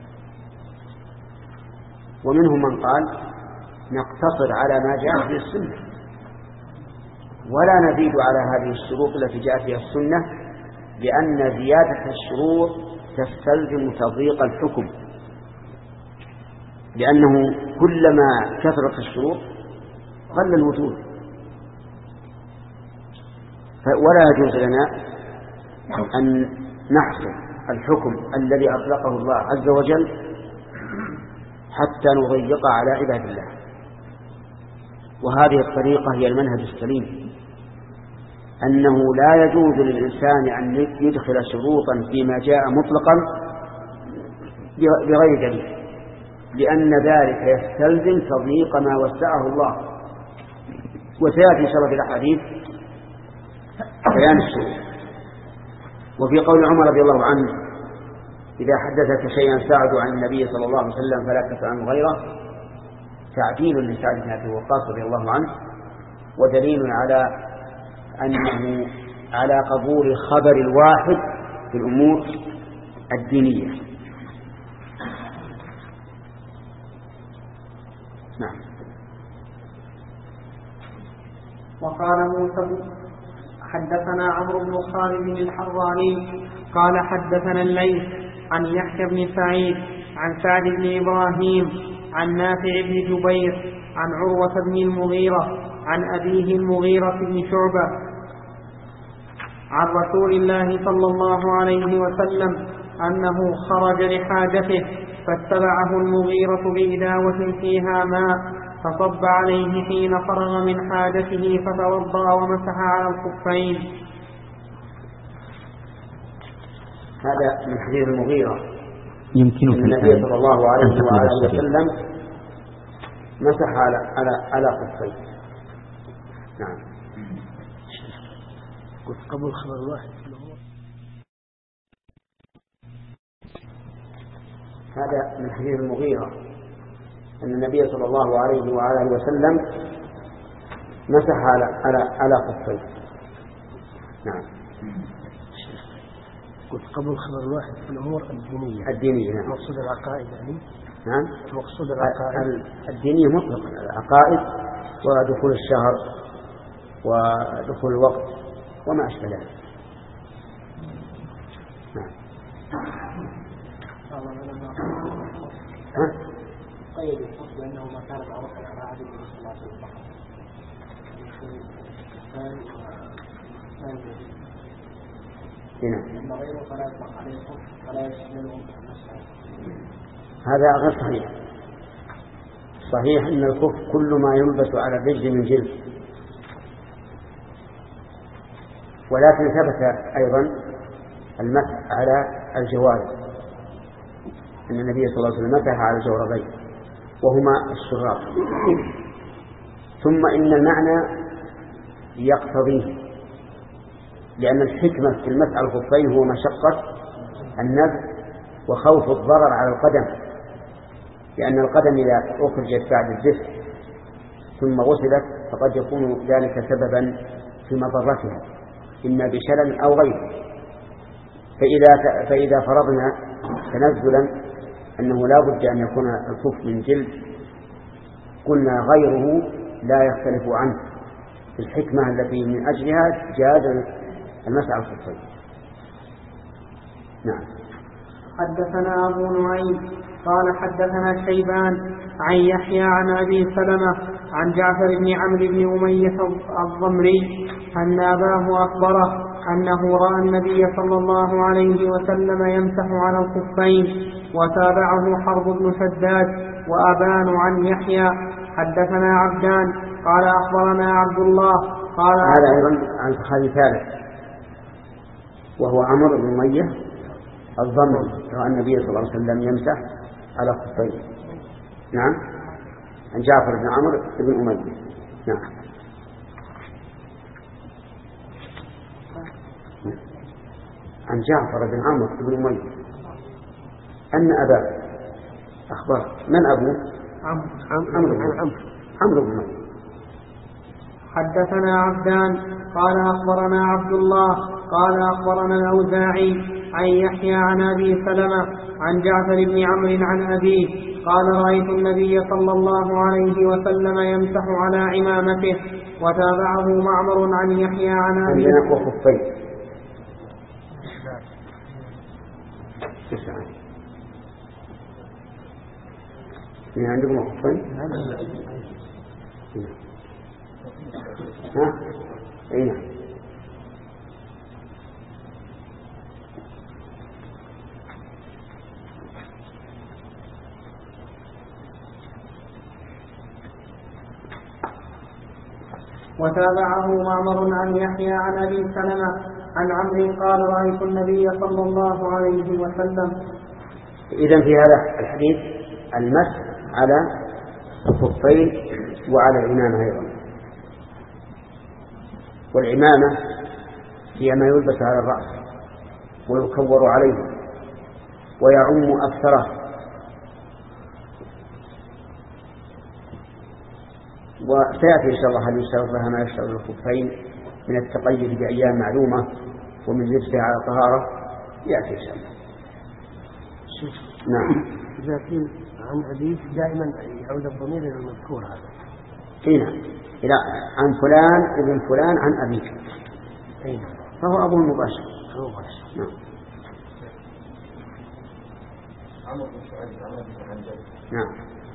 ومنهم من قال نقتصر على ما جاء في السنة ولا نزيد على هذه الشروط التي جاءت فيها السنة، لأن زيادة الشروط تستلزم تضييق الحكم، لأنه كلما كثرت الشروط قل الوجود. ولا يجوز لنا أن نحصر الحكم الذي أطلقه الله عز وجل حتى نضيق على عباد الله. وهذه الطريقة هي المنهج السليم، أنه لا يجوز للإنسان أن يدخل شروطا فيما جاء مطلقا بغير دليل، لأن ذلك يستلزم تضييق ما وسعه الله. وسيأتي إن شاء الله في الأحاديث بيان الشروط. وفي قول عمر رضي الله عنه: إذا حدثك شيئا سعد عن النبي صلى الله عليه وسلم فلا تسأل عنه غيره، تعديل لسعد بن أبي وقاص رضي الله عنه، ودليل على أنه على قبول خبر الواحد في الأمور الدينية. نعم. وقال موسى حدثنا عمرو بن خالد الحراني قال حدثنا الليث عن يحيى بن سعيد عن سعد بن إبراهيم عن نافع بن جبير عن عروة بن المغيرة عن أبيه المغيرة بن شعبة عن رسول الله صلى الله عليه وسلم أنه خرج لحاجته فاتبعه المغيرة بإداوة فيها ماء فصب عليه حين فرغ من حاجته فتوضأ ومسح على الخفين. هذا من حديث المغيرة يمكن أن النبي صلى الله عليه وآله وسلم مسح على خفين. نعم. قلت قبل خبر الواحد في الأمور. هذا من حديث المغيرة أن النبي صلى الله عليه وآله وسلم مسح على خفين. نعم. قلت قبل خبر الواحد في الأمور الدينية. نعم. مقصود العقائد يعني. نعم. مقصود العقائد الدينية مطلقا، العقائد ودخول الشهر ودخول الوقت وما أشبه ذلك. نعم. قيد الحكم بأنه ما كان معروفا على عهد النبي صلى الله عليه وسلم أما غيره فلا يطلق عليه الحكم ولا يشملهم هذا غير صحيح. صحيح أن الخف كل ما يلبس على الرجل من جلد، ولكن ثبت أيضا المسح على الجوارب، أن النبي صلى الله عليه وسلم مسح على الجوربين وهما الشراب. ثم إن المعنى يقتضيه، لأن الحكمة في المسح على الخفين هو مشقة النزع وخوف الضرر على القدم، لأن القدم إذا أخرجت بعد الدفء ثم غسلت فقد يكون ذلك سببا في مضرتها إما بشلل أو غيره. فإذا فرضنا تنزلا أنه لا بد أن يكون الخف من جلد، قلنا غيره لا يختلف عنه في الحكمة التي من أجلها جاز المسح على الخفين. نعم. حدثنا أبو نعيم قال حدثنا شيبان عن يحيى عن أبي سلمة عن جعفر بن عمرو بن أمية الضمري أن أباه أخبره أنه رأى النبي صلى الله عليه وسلم يمسح على الخفين. وتابعه حرب بن شداد وأبان عن يحيى. حدثنا عبدان قال أخبرنا عبد الله قال هذا أيضا عن صحابي ثالث وهو عمرو بن أمية الضمري رأى النبي صلى الله عليه وسلم يمسح على الخفين. نعم. عن جعفر بن عمرو بن أمية. نعم. عن جعفر بن عمرو بن أمية أن أباه أخبر. من أبوه؟ عمرو بن أمية. حدثنا عبدان قال أخبرنا عبد الله قال أخبرنا الأوزاعي عن يحيى عن أبي سلمة عن جعفر بن عمرو عن أبيه قال رأيت النبي صلى الله عليه وسلم يمسح على عمامته. وتابعه معمر عن يحيى عن أبي وخفين. عندكم خفين؟ ها؟ أين؟ وتابعه معمر عن يحيى عن أبي سلمة عن عمرو قال رأيت النبي صلى الله عليه وسلم. إذن في هذا الحديث المسح على الخفين وعلى العمامة أيضا. والعمامة هي ما يلبس على الرأس ويكور عليه ويعم أكثره، وسيأتي إن شاء الله هل يشترط لها ما يشترط للخفين من التقيد بأيام معلومة ومن لبسها على طهارة، يأتي إن شاء الله. نعم. إذا قيل عن أبيك دائما يعود الضمير إلى المذكور هذا. هنا إلى عن فلان ابن فلان عن أبيك، فهو أبو المباشر. نعم. نعم.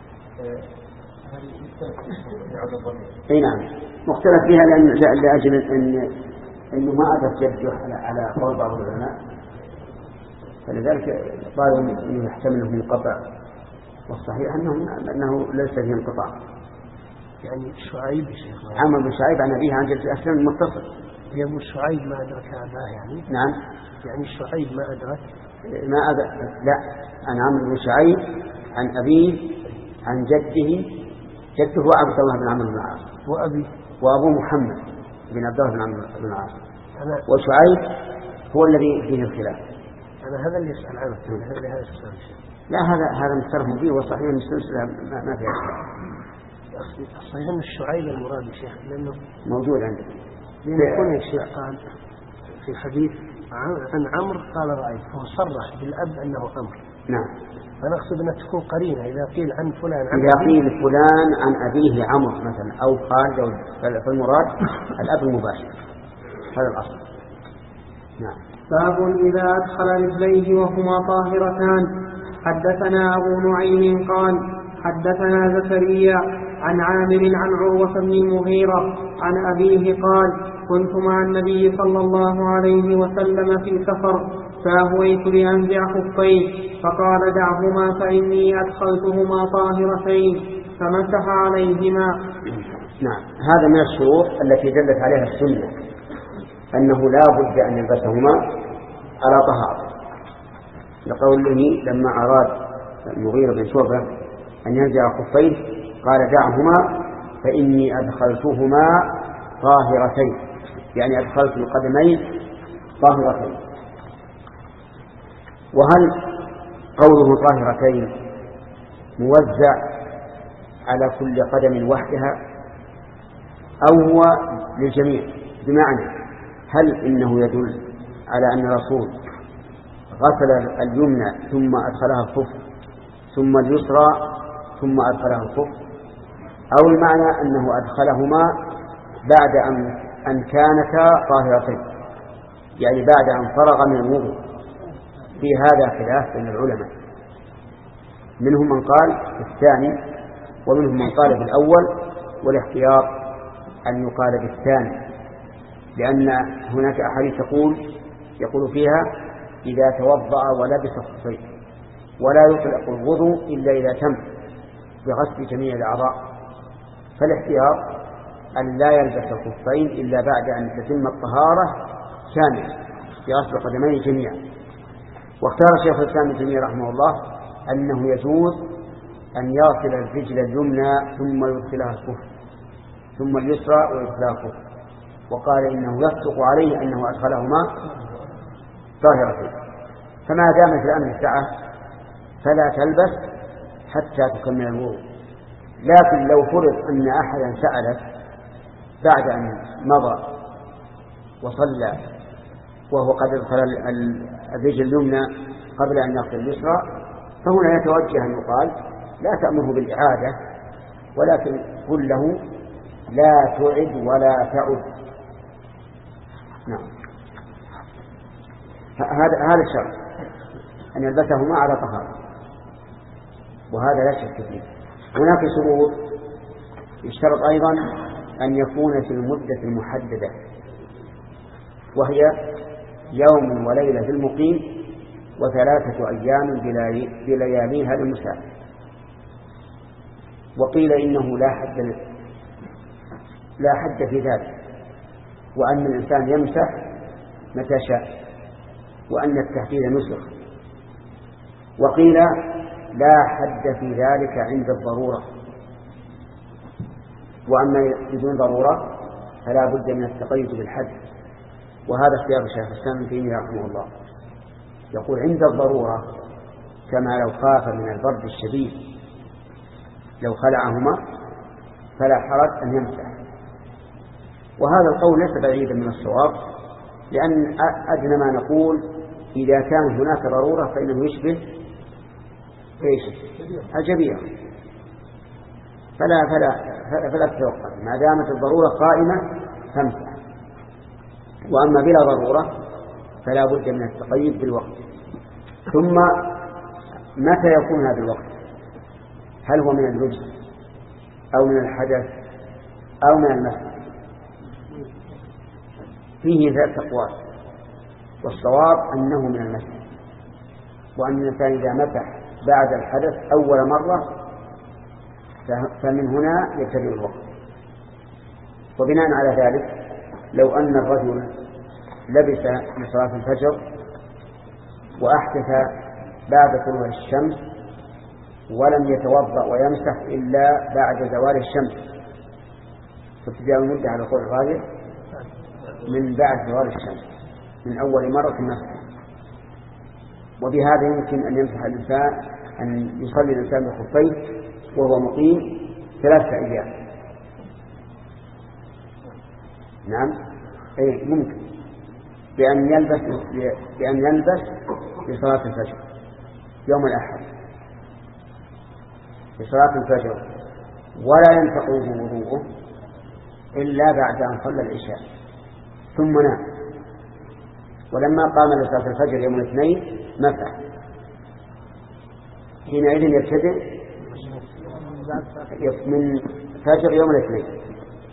اي نعم، مختلف فيها لأجل انه ما أدرك جده على قول بعض العلماء، فلذلك قالوا انه يحتمل انه منقطع، والصحيح انه ليس فيه انقطاع. يعني شعيب عمرو بن شعيب عن أبيه عن جده أسلم متصل. يقول شعيب ما أدرك أباه يعني. نعم. يعني شعيب ما أدرك. لا، عن عمرو بن شعيب عن أبيه عن جده هو عبد الله بن عمرو بن العاص، وأبو محمد بن عبد الله بن عمرو بن العاص، وشعيب هو الذي فيه الخلاف. أنا هذا اللي يسأل عنه. هذا السؤال. لا، هذا مسترهم به وصحيح المستلسل ما فيها شيء. صحيح أن الشعيب المراد يا شيخ لأنه موجود عندك. لأن الشيخ قال في حديث عن عمرو قال رأيت، هو صرح بالأب أنه أمر. نعم. فنقصد أن تكون قرينة إذا قيل عن فلان عن إذا قيل فلان عن أبيه عمرو مثلا أو خالد، فالمراد الأب المباشر، هذا الأصل. نعم. باب إذا أدخل رجليه وهما طاهرتان. حدثنا أبو نعيم قال حدثنا زكريا عن عامر عن عروة بن المغيرة عن أبيه قال كنت مع النبي صلى الله عليه وسلم في سفر فأهويت لأنزع خفيه فقال دعهما فإني أدخلتهما طاهرتين فمسح عليهما. نعم. هذا من الشروط التي دلت عليها السنة أنه لا بد أن يلبسهما على طهارة، لقوله لما أراد المغيرة بن شعبة أن ينزع خفيه قال دعهما فإني أدخلتهما طاهرتين، يعني أدخلت القدمين طاهرتين. وهل قوله طاهرتين موزع على كل قدم وحدها أو هو للجميع؟ بمعنى هل إنه يدل على أن الرسول غسل اليمنى ثم أدخلها الخف ثم اليسرى ثم أدخلها الخف، أو المعنى أنه أدخلهما بعد أن كانتا طاهرتين، يعني بعد أن فرغ من الوضوء؟ في هذا خلاف بين العلماء، منهم من قال بالثاني ومنهم من قال بالأول، والاحتياط أن يقال بالثاني، لأن هناك أحاديث يقول فيها إذا توضأ ولبس خفيه، ولا يطلق الوضوء إلا إذا تم بغسل جميع الأعضاء، فالاحتياط أن لا يلبس الخفين إلا بعد أن تتم الطهارة كاملة بغسل القدمين جميعا. واختار شيخ الإسلام ابن تيمية رحمه الله أنه يجوز أن يغسل الرجل اليمنى ثم يدخلها الخف ثم اليسرى ويدخلها الخف، وقال إنه يصدق عليه أنه أدخلهما طاهرتين، فما دامت الأمر سعة فلا تلبس حتى تكمل الوضوء. لكن لو فرض أن أحدا سألك بعد أن مضى وصلى وهو قد ادخل الرجل اليمنى قبل أن يغسل اليسرى، فهنا يتوجه أن يقال لا تأمره بالإعادة، ولكن قل له لا تعد ولا تعد. نعم. هذا الشرط أن يلبسهما على طهارة، وهذا لا شك فيه. هناك شروط يشترط أيضا أن يكون في المدة المحددة، وهي يوم وليلة للمقيم و3 أيام بلياليها للمسافر. وقيل إنه لا حد لا حد في ذلك، وأن الإنسان يمسح متى شاء، وأن التحديد نسخ. وقيل لا حد في ذلك عند الضرورة، وأما بدون ضرورة فلا بد من التقيد بالحد. وهذا اختيار شيخ الإسلام ابن تيمية رحمه الله، يقول عند الضرورة كما لو خاف من البرد الشديد لو خلعهما فلا حرج أن يمسح. وهذا القول ليس بعيدا من الصواب، لأن أدنى ما نقول إذا كان هناك ضرورة فإنه يشبه الجبيرة، فلا تتوقف ما دامت الضرورة قائمة تمسح. وأما بلا ضرورة فلا بد من التقييد بالوقت. ثم متى يكون هذا الوقت؟ هل هو من اللبس أو من الحدث أو من المسح؟ فيه ذات أقوال، والصواب أنه من المسح، وأن الإنسان إذا مسح بعد الحدث أول مرة فمن هنا يبتدئ الوقت. وبناء على ذلك لو أن الرجل لبس لصلاة الفجر وأحدث بعد طلوع الشمس ولم يتوضأ ويمسح إلا بعد زوال الشمس، فابتداء المدة على قول الغالب من بعد زوال الشمس من أول مرة المسح. وبهذا يمكن أن يمسح الإنسان، أن يصلي الإنسان بخفيه وهو مقيم 3 أيام. نعم أي ممكن بأن يلبس لصلاة الفجر يوم الأحد لصلاة الفجر ولا ينتقض وضوءه إلا بعد أن صلى العشاء ثم نام، ولما قام لصلاة الفجر يوم الاثنين مسح، حينئذ يبتدئ من فجر يوم الاثنين،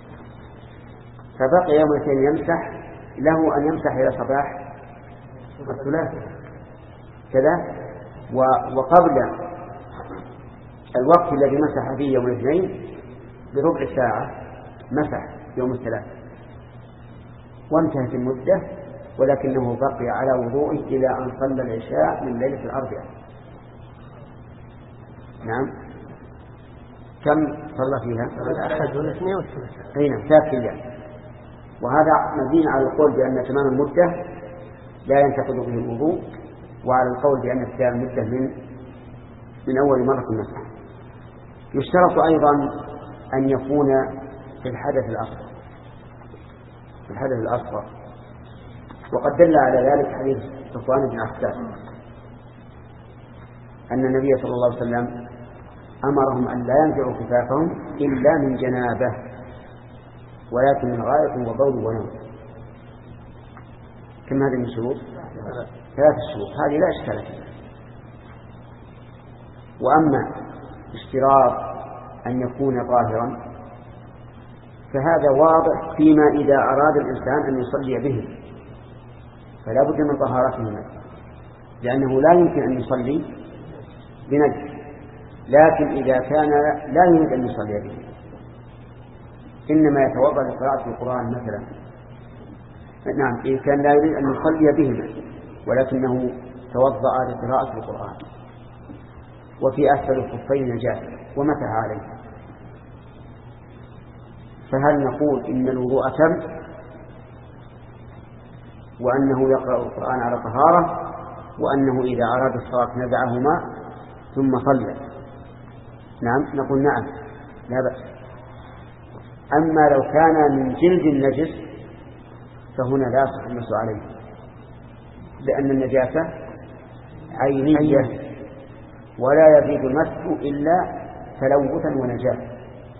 فبقي يوم الاثنين يمسح، له أن يمسح إلى صباح الثلاثاء كذا. وقبل الوقت الذي مسح فيه يوم الاثنين بربع ساعة مسح يوم الثلاثاء وانتهت المدة، ولكنه بقي على وضوءه إلى أن صلى العشاء من ليلة الأربعاء. نعم كم صلى فيها؟ الأحد والاثنين والثلاثاء. أي نعم 3 أيام. وهذا مبني على القول بأن تمام المدة لا ينتقض به الوضوء، وعلى القول بأن ابتداء المدة من أول مرة المسح. يشترط أيضا أن يكون في الحدث الأصغر، وقد دل على ذلك حديث صفوان بن عفان أن النبي صلى الله عليه وسلم أمرهم أن لا ينزعوا خفافهم إلا من جنابه، ولكن من غائط وبول ونوم. كم هذه من شروط؟ 3 شروط، هذه لا إشكال فيها. وأما اشتراط أن يكون طاهرا فهذا واضح فيما إذا أراد الإنسان أن يصلي به، فلا بد من طهارتهما، لأنه لا يمكن أن يصلي بنجس. لكن إذا كان لا يريد أن يصلي به، إنما يتوضأ لقراءة القرآن مثلا، نعم إذا كان لا يريد أن يصلي بهما ولكنه توضأ لقراءة القرآن وفي أسفل الخفين نجاسة ومسح عليه، فهل نقول إن الوضوء تم وأنه يقرأ القرآن على طهارة، وأنه إذا أراد الصلاة نزعهما ثم صلى؟ نعم نقول نعم لا بأس. أما لو كان من جلد النجس فهنا لا يصح المسح عليه، لأن النجاسة عينية ولا يزيد المسح إلا تلوثا ونجاسة.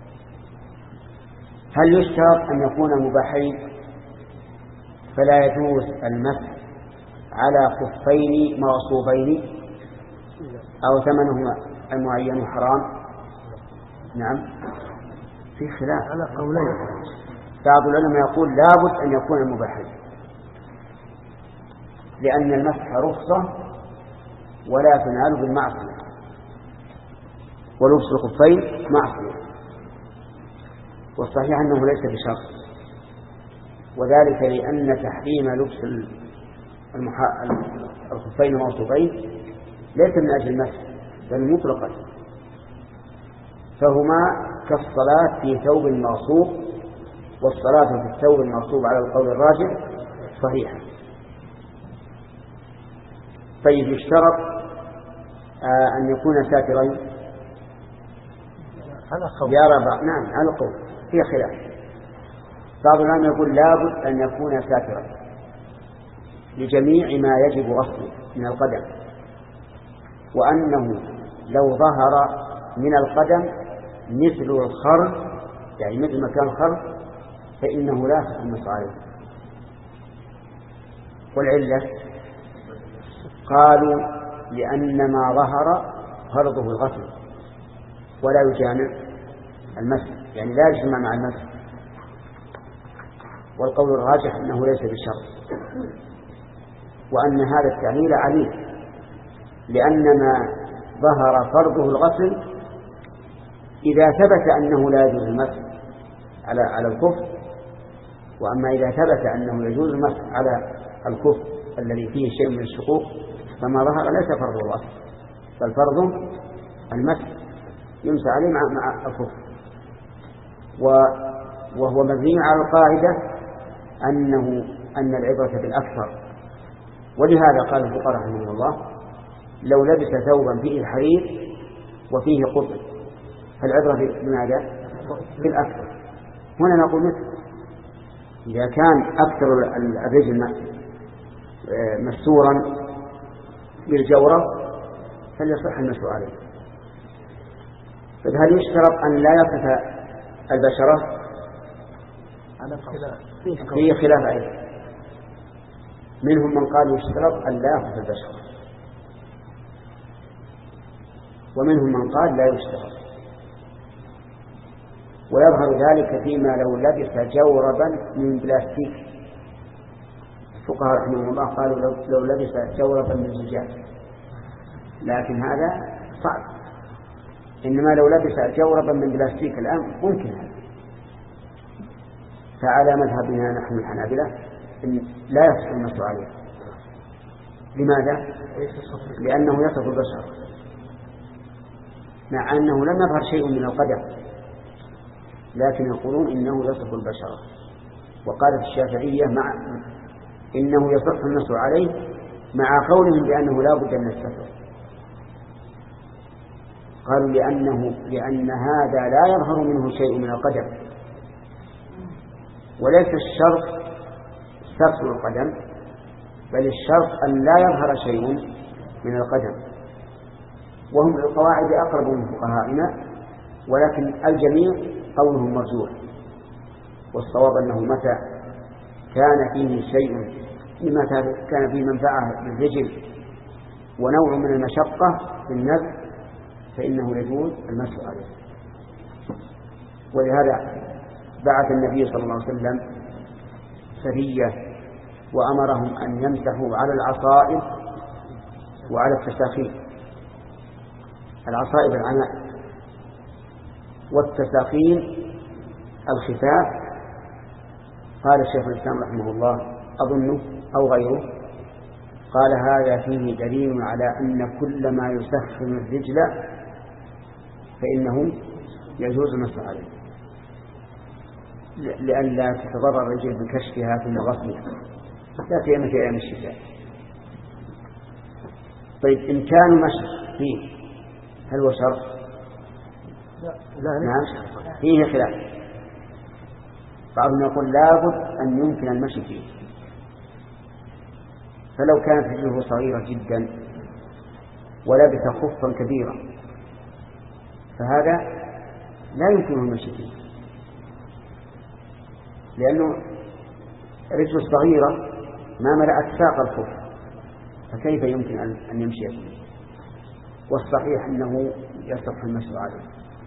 هل يشترط أن يكون مباحين؟ فلا يجوز المسح على خفين مغصوبين أو ثمنهما المعين حرام. نعم في خلاف على قولين، بعض العلماء يقول لابد أن يكون مباحين، لأن المسح رخصة ولا تنال بالمعصية، ولبس الخفين معصية. والصحيح أنه ليس بشرط، وذلك لأن تحريم لبس الخفين الموصوفين ليس من أجل المسح بل مطلقا، فهما كالصلاة في ثوب مغصوب، والصلاة في الثوب المغصوب على القول الراجح صحيحة. طيب يشترط أن يكون ساترين؟ نعم على القول فيه خلاف. بعض العلماء يقول لابد أن يكون ساترا لجميع ما يجب غسله من القدم، وأنه لو ظهر من القدم مثل الخرج، يعني مثل مكان الخرج، فإنه لا يصح عليه. والعلة قالوا لأن ما ظهر فرضه الغسل ولا يجامع المسح، يعني لا يجمع مع المسح. والقول الراجح أنه ليس بشرط، وأن هذا التعليل عليه، لأن ما ظهر فرضه الغسل إذا ثبت أنه لا يجوز المسح على الكف، وأما إذا ثبت أنه يجوز المسح على الكف الذي فيه شيء من الشقوق فما ظهر ليس فرضه الغسل بل فرضه المسح، يمسح عليه مع الكف. وهو مبني على القاعدة أن العبرة بالأكثر، ولهذا قال الفقهاء رحمهم الله لو لبس ثوبا فيه الحرير وفيه قطن فالعبرة بماذا؟ بالأكثر. هنا نقول مثل إذا كان أكثر الرجل مستورا بالجورة فليصح المسح عليه. فهل يشترط أن لا يصف البشرة؟ فيه خلاف أيضا، منهم من قال يشترط أن لا يصف البشرة، ومنهم من قال لا يشترط. ويظهر ذلك فيما لو لبس جوربا من بلاستيك. الفقهاء رحمهم الله قالوا لو لبس جوربا من زجاج، لكن هذا صعب. إنما لو لبس جوربا من بلاستيك الآن ممكن هذا. فعلى مذهبنا نحن الحنابلة إن لا يصح المسح عليه. لماذا؟ لأنه يصف البشر، مع أنه لم يظهر شيء من القدم، لكن يقولون إنه يصف البشر. وقالت الشافعية إنه يصح المسح عليه مع قولهم بأنه لا بد من الستر. قالوا لأن هذا لا يظهر منه شيء من القدم، وليس الشرط ستر القدم، بل الشرط أن لا يظهر شيء من القدم. وهم بالقواعد أقرب من فقهائنا، ولكن الجميع قولهم مرجوح. والصواب أنه متى كان فيه شيء، متى كان فيه منفعة للرجل ونوع من المشقة في النزع فإنه يجوز المسح عليه. ولهذا بعث النبي صلى الله عليه وسلم سرية وأمرهم أن يمسحوا على العصائب وعلى التساخين. العصائب العناء، والتساخين الخفاف. قال الشيخ الإسلام رحمه الله أظنه أو غيره قال هذا فيه دليل على أن كل ما يسخن الرجل فإنه يجوز المسح عليه، لئلا تتضرر الرجل بكشفها ثم غسلها، لا سيما في أيام الشتاء. طيب إمكان المشي فيه هل هو شرط؟ نعم فيه خلاف. بعضهم يقول لابد أن يمكن المشي فيه، فلو كانت رجله صغيرة جدا ولبس خفا كبيرا فهذا لا يمكنه المشي فيه، لأنه رجل صغيرة ما ملأت ساق الخف، فكيف يمكن أن يمشي فيه؟ والصحيح أنه يصح المشي عليه،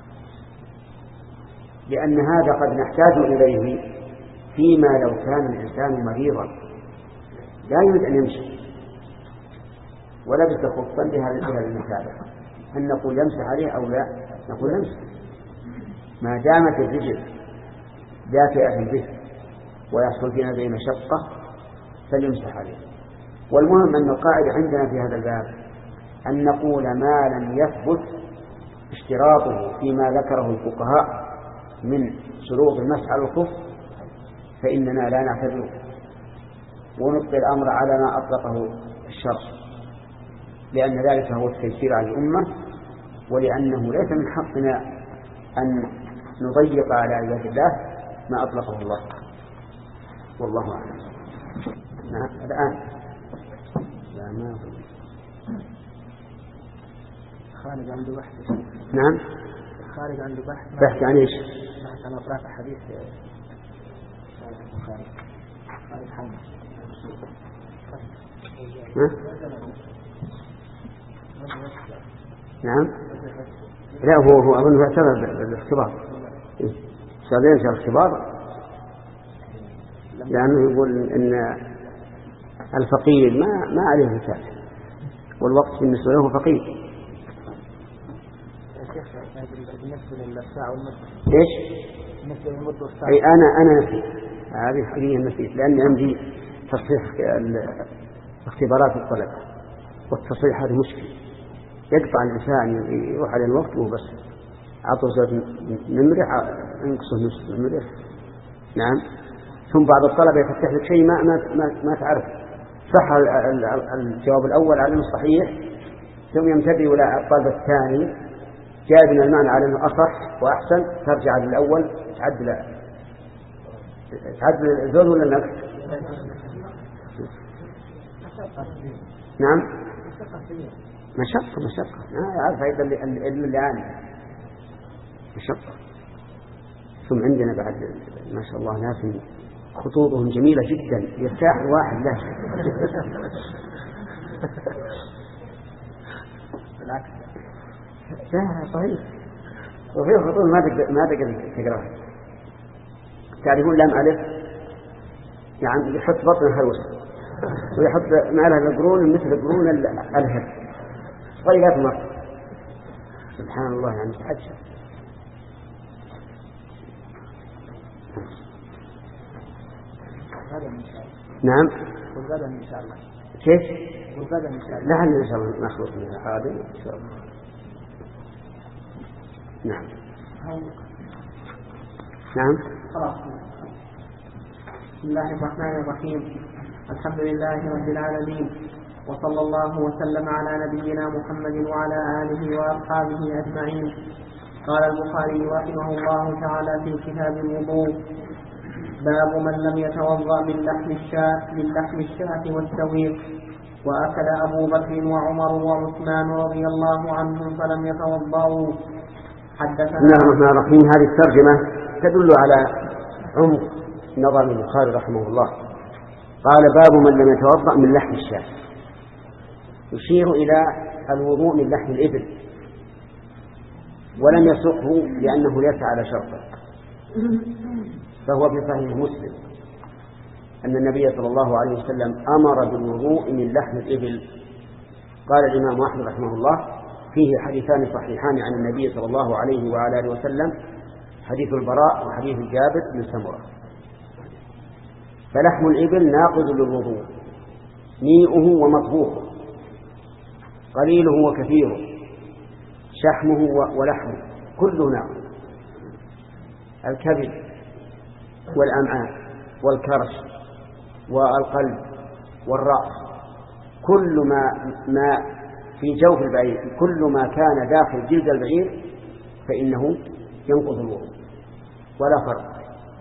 لأن هذا قد نحتاج إليه فيما لو كان الإنسان مريضا لا يريد أن يمشي ولبس خفا بهذا المثال، هل نقول يمسح عليه أو لا؟ نقول يمسح ما دامت الرجل دافئة به ويحصل في هذه مشقة فليمسح عليه. والمهم أن القاعدة عندنا في هذا الباب أن نقول ما لم يثبت اشتراطه فيما ذكره الفقهاء من شروط المسح على الخف فإننا لا نعتبره ونبقي الأمر على ما أطلقه الشرع، لأن ذلك هو التيسير على الأمة، ولأنه ليس من حقنا أن نضيق على عباد الله ما أطلقه الله، والله أعلم. نعم الآن لا ما خالد عنده بحث. نعم خالد عنده بحث عن إيش؟ بحث عن أطراف حديث خالد حمد. نعم لا هو أظن اعتبر بالاختبار سابين الاختبار، لأنه يقول إن الفقير ما عليه زكاة والوقت بالنسبة له فقير. بالنسبة للساعة والمدة إيش؟ بالنسبة للمدة والساعة. أي أنا نسيت هذه حقيقة نسيت، لأن عندي تصحيح اختبارات الطلبة، والتصحيح هذه مشكلة، يقطع الإنسان يروح على الوقت وبس عطوا زاد نمرح ينقصه نصف نمرح. نعم. ثم بعض الطلبة يفتح لك شيء ما تعرف صح الجواب الأول على انه صحيح، ثم ينتبه إلى الطالب الثاني جاء من المعنى على انه أصح وأحسن، ترجع للأول تعدل الزول ولا النفس. نعم مشقة عارف هذا اللي عنده مشقة. ثم عندنا بعد ما شاء الله ناس خطوطهم جميلة جدا يرتاح الواحد له. بالعكس صحيح. وفيه خطوط ما تقدر تقراها. تعرفون لام ألف يعني يحط بطن هلوسة ويحط معها القرون مثل قرون الهب طيلات مرة. سبحان الله يعني تعجب. نعم والغدا إن شاء الله. كيف؟ والغدا إن شاء الله. لعل إن شاء الله نخلص من هذا إن شاء الله. نعم نعم. بسم الله الرحمن الرحيم. الحمد لله رب العالمين، وصلى الله وسلم على نبينا محمد وعلى آله وأصحابه أجمعين. قال البخاري رحمه الله تعالى في كتاب الوضوء: باب من لم يتوضأ من لحم الشاة والسويق. وأكل أبو بكر وعمر وعثمان رضي الله عنهم فلم يتوضأوا. حدثنا. بسم الله الرحمن الرحيم. هذه الترجمة تدل على عمق نظر البخاري رحمه الله. قال باب من لم يتوضأ من لحم الشاة، يشير إلى الوضوء من لحم الإبل، ولم يسقه لأنه ليس على شرطه، فهو في صحيح مسلم أن النبي صلى الله عليه وسلم أمر بالوضوء من لحم الإبل. قال الإمام أحمد رحمه الله فيه حديثان صحيحان عن النبي صلى الله عليه وعلى آله وسلم، حديث البراء وحديث جابر بن سمرة. فلحم الإبل ناقض للوضوء، نيئه ومطبوخه، قليله وكثيره، شحمه ولحمه كله ناقض. الكبد والأمعاء والكرش والقلب والرأس، كل ما في جوف البعير، كل ما كان داخل جلد البعير فإنه ينقض الوضوء ولا فرق،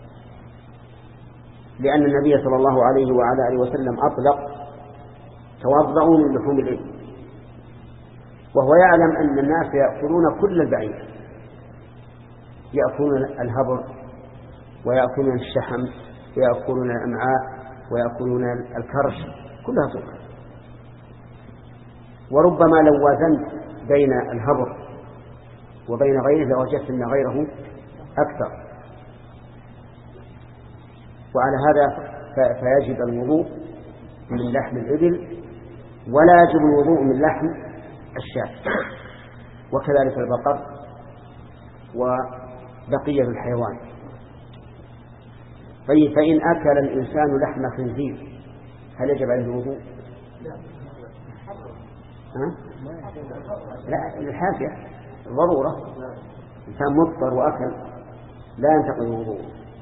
لأن النبي صلى الله عليه وعلى آله وسلم أطلق توضأوا من لحوم الإبل، وهو يعلم أن الناس يأكلون كل البعير، يأكلون الهبر ويأكلون الشحم ويأكلون الأمعاء ويأكلون الكرش، كلها سكر. وربما لو وازنت بين الهبر وبين غيره لوجدت أن غيره أكثر. وعلى هذا فيجب الوضوء من لحم الإبل، ولا يجب الوضوء من لحم الشاة، وكذلك البقر وبقية الحيوان. طيب فإن أكل الإنسان لحم خنزير هل يجب عليه الوضوء؟ لا، الحاجة ضرورة، إنسان مضطر وأكل لا ينتقض الوضوء.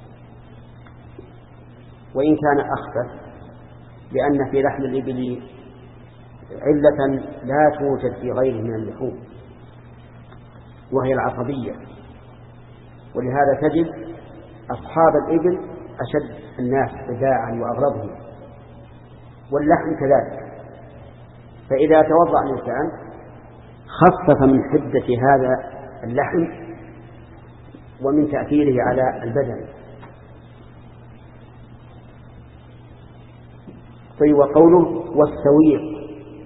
وإن كان أخفف، لأن في لحم الإبل علة لا توجد في غيره من اللحوم وهي العصبية، ولهذا تجد أصحاب الإبل أشد الناس بداعا وأغلبهم، واللحم كذلك. فإذا توضأ الإنسان خفف من حدة هذا اللحم ومن تأثيره على البدن. طيب وقوله والسويق،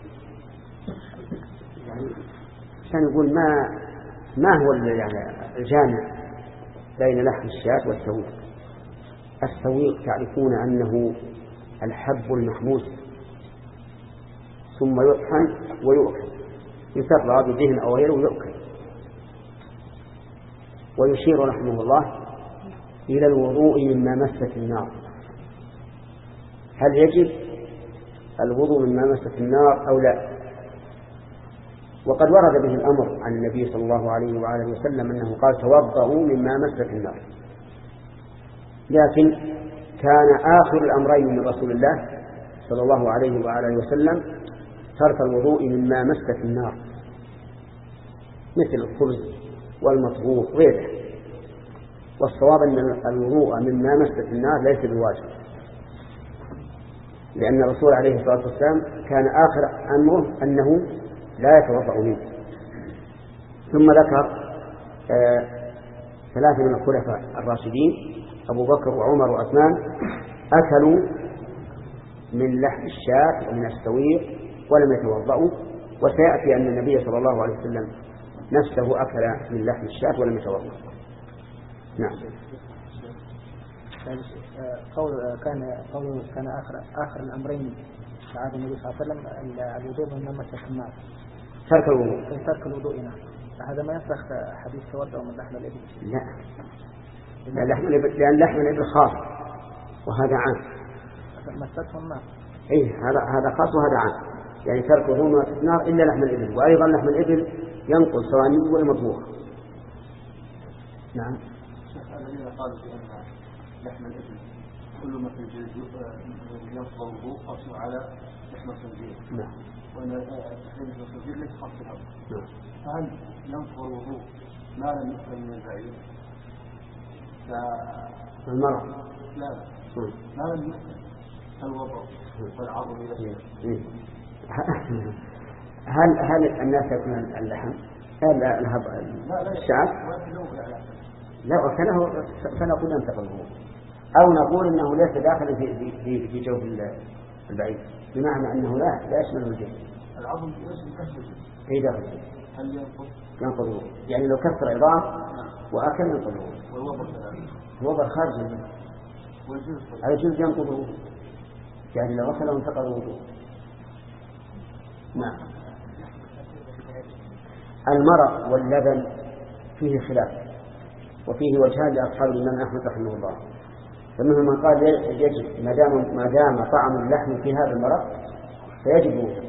يعني سنقول ما هو الجامع بين لحم الشاة والسويق؟ السويق تعرفون أنه الحب المحموس ثم يطحن ويؤكل، يسرى بدهن أو غيره ويؤكل. ويشير رحمه الله إلى الوضوء مما مست النار. هل يجب الوضوء مما مست النار أو لا؟ وقد ورد به الأمر عن النبي صلى الله عليه وآله وسلم أنه قال توضأوا مما مست النار، لكن كان آخر الأمرين من رسول الله صلى الله عليه وآله وسلم ترك الوضوء مما مست النار، مثل الخبز والمطبوخ غيره. والصواب أن الوضوء مما مست النار ليس بواجب، لأن الرسول عليه الصلاة والسلام كان آخر أمره أنه لا يتوضأ منه. ثم ذكر ثلاثة من الخلفاء الراشدين أبو بكر وعمر وعثمان أكلوا من لحم الشاة ومن السويق ولم يتوضأوا، وسيأتي أن النبي صلى الله عليه وسلم نفسه أكل من لحم الشاة ولم يتوضأ. نعم. كان آخر الأمرين في عهد النبي صلى الله عليه وسلم الوضوء مما مست النار، ترك الوضوء. نعم. هذا ما ينسخ حديث توضأ من لحم الإبل. لا، لحم الإبل، لأن لحم الإبل خاص وهذا عام. مسته النار. هذا خاص وهذا عام، يعني ترك الوضوء مما مست النار إلا لحم الإبل، وأيضا لحم الإبل ينقل سواء ني ولا مطبوخ. نعم. الذين قالوا بأن لحم الإبل كل ما في الجلد ينقض الوضوء قصوا على لحم الخنزير. نعم. وأن لحم الخنزير ليس خاص بالأرض. نعم. فهل ينقض الوضوء ما لم يؤكل من البعير؟ المرض لا ما لم يؤكل الوضوء والعظم إلى هل الناس يأكلون اللحم؟ الشعب؟ لا أكله فنقول ينتقل الوضوء، أو نقول أنه ليس داخل في جوف البعير، بمعنى أنه لا يشمل الجسم. العظم يشمل كسر الجسم. أي داخل. هل ينقض الوضوء؟ يعني لو كسر عظام وأكل ينقض الوضوء. الوضوء خارج منه. الجلد ينقض الوضوء، يعني لو غسله انتقض الوضوء. نعم. المرق واللبن فيه خلاف، وفيه وجهان لأصحاب الإمام أحمد رحمه الله. فمنهم من قال يجب ما دام طعم اللحم في هذا المرق فيجب وجوده،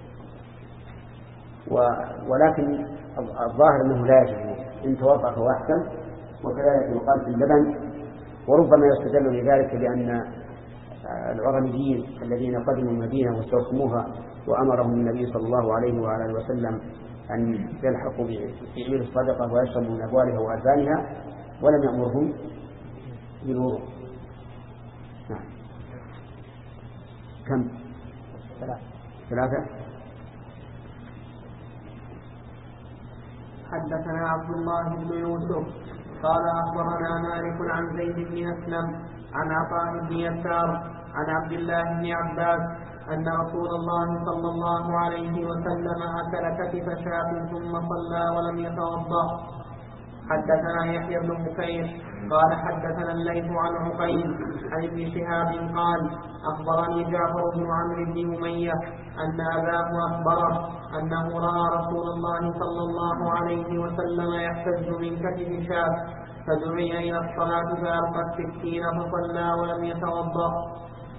ولكن الظاهر أنه لا يجب وجوده، إن توضأ فهو أحسن. وكذلك يقال في اللبن، وربما يستدل لذلك بأن العرنيين الذين قدموا المدينة واستوخموها وأمرهم النبي صلى الله عليه وآله وسلم أن يلحقوا بعير الصدقة ويشربوا من أبوالها وألبانها، ولم يأمرهم بالوضوء. نعم. كم؟ 3. حدثنا عبد الله بن يوسف قال أخبرنا مالك عن زيد بن أسلم عن عطاء بن يسار عن عبد الله بن عباس أن رسول الله صلى الله عليه وسلم أكل كتف شاة ثم صلى ولم يتوضأ. حدثنا يحيى بن بكير قال حدثنا الليث عن عقيل عن ابن شهاب قال أخبرني جعفر بن عمرو بن أمية أن أباه أخبره أنه رأى رسول الله صلى الله عليه وسلم يحتز من كتف شاة فدعي إلى الصلاة فألقى السكين فصلى ولم يتوضأ.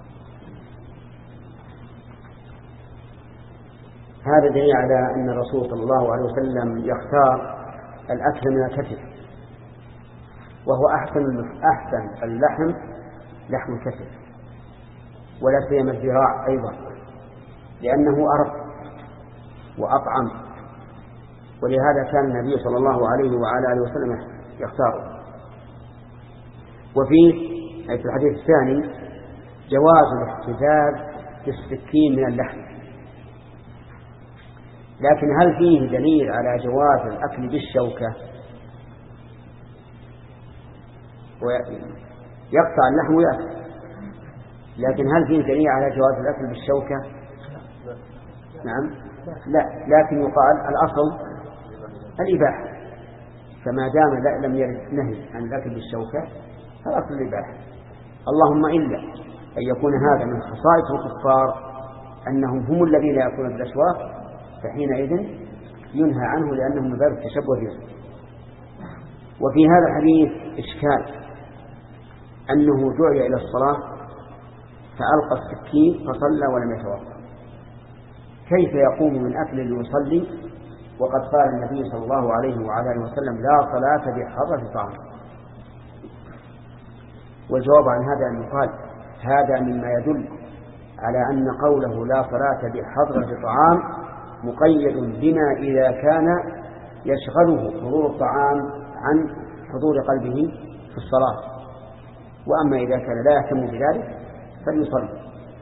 هذا دليل على أن الرسول صلى الله عليه وسلم يختار الأكل من الكتف، وهو أحسن اللحم لحم الكتف، ولا سيما الذراع أيضا، لأنه أرق وأطعم، ولهذا كان النبي صلى الله عليه وعلى آله وسلم يختاره. وفيه أي في الحديث الثاني جواز الاحتجاج بالسكين من اللحم، لكن هل فيه دليل على جواز الأكل بالشوكة؟ ويقطع اللحم ويأكل، لكن هل فيه دليل على جواز الأكل بالشوكة؟ نعم، لا، لكن يقال الأصل الإباحة، فما دام لم يرد نهي عن الأكل بالشوكة فالأصل الإباحة. اللهم إلا أن يكون هذا من خصائص الكفار أنهم هم الذين يأكلون بالأسواق، فحينئذ ينهى عنه لأنه من باب التشبه بهم. وفي هذا الحديث إشكال أنه دعي إلى الصلاة فألقى السكين فصلى ولم يتوضأ، كيف يقوم من أكل ليصلي وقد قال النبي صلى الله عليه وعلى آله وسلم لا صلاة بحضرة طعام؟ والجواب عن هذا أن يقال هذا مما يدل على أن قوله لا صلاة بحضرة طعام مقيد بما إذا كان يشغله حضور الطعام عن حضور قلبه في الصلاة، وأما إذا كان لا يهتم بذلك فليصلي.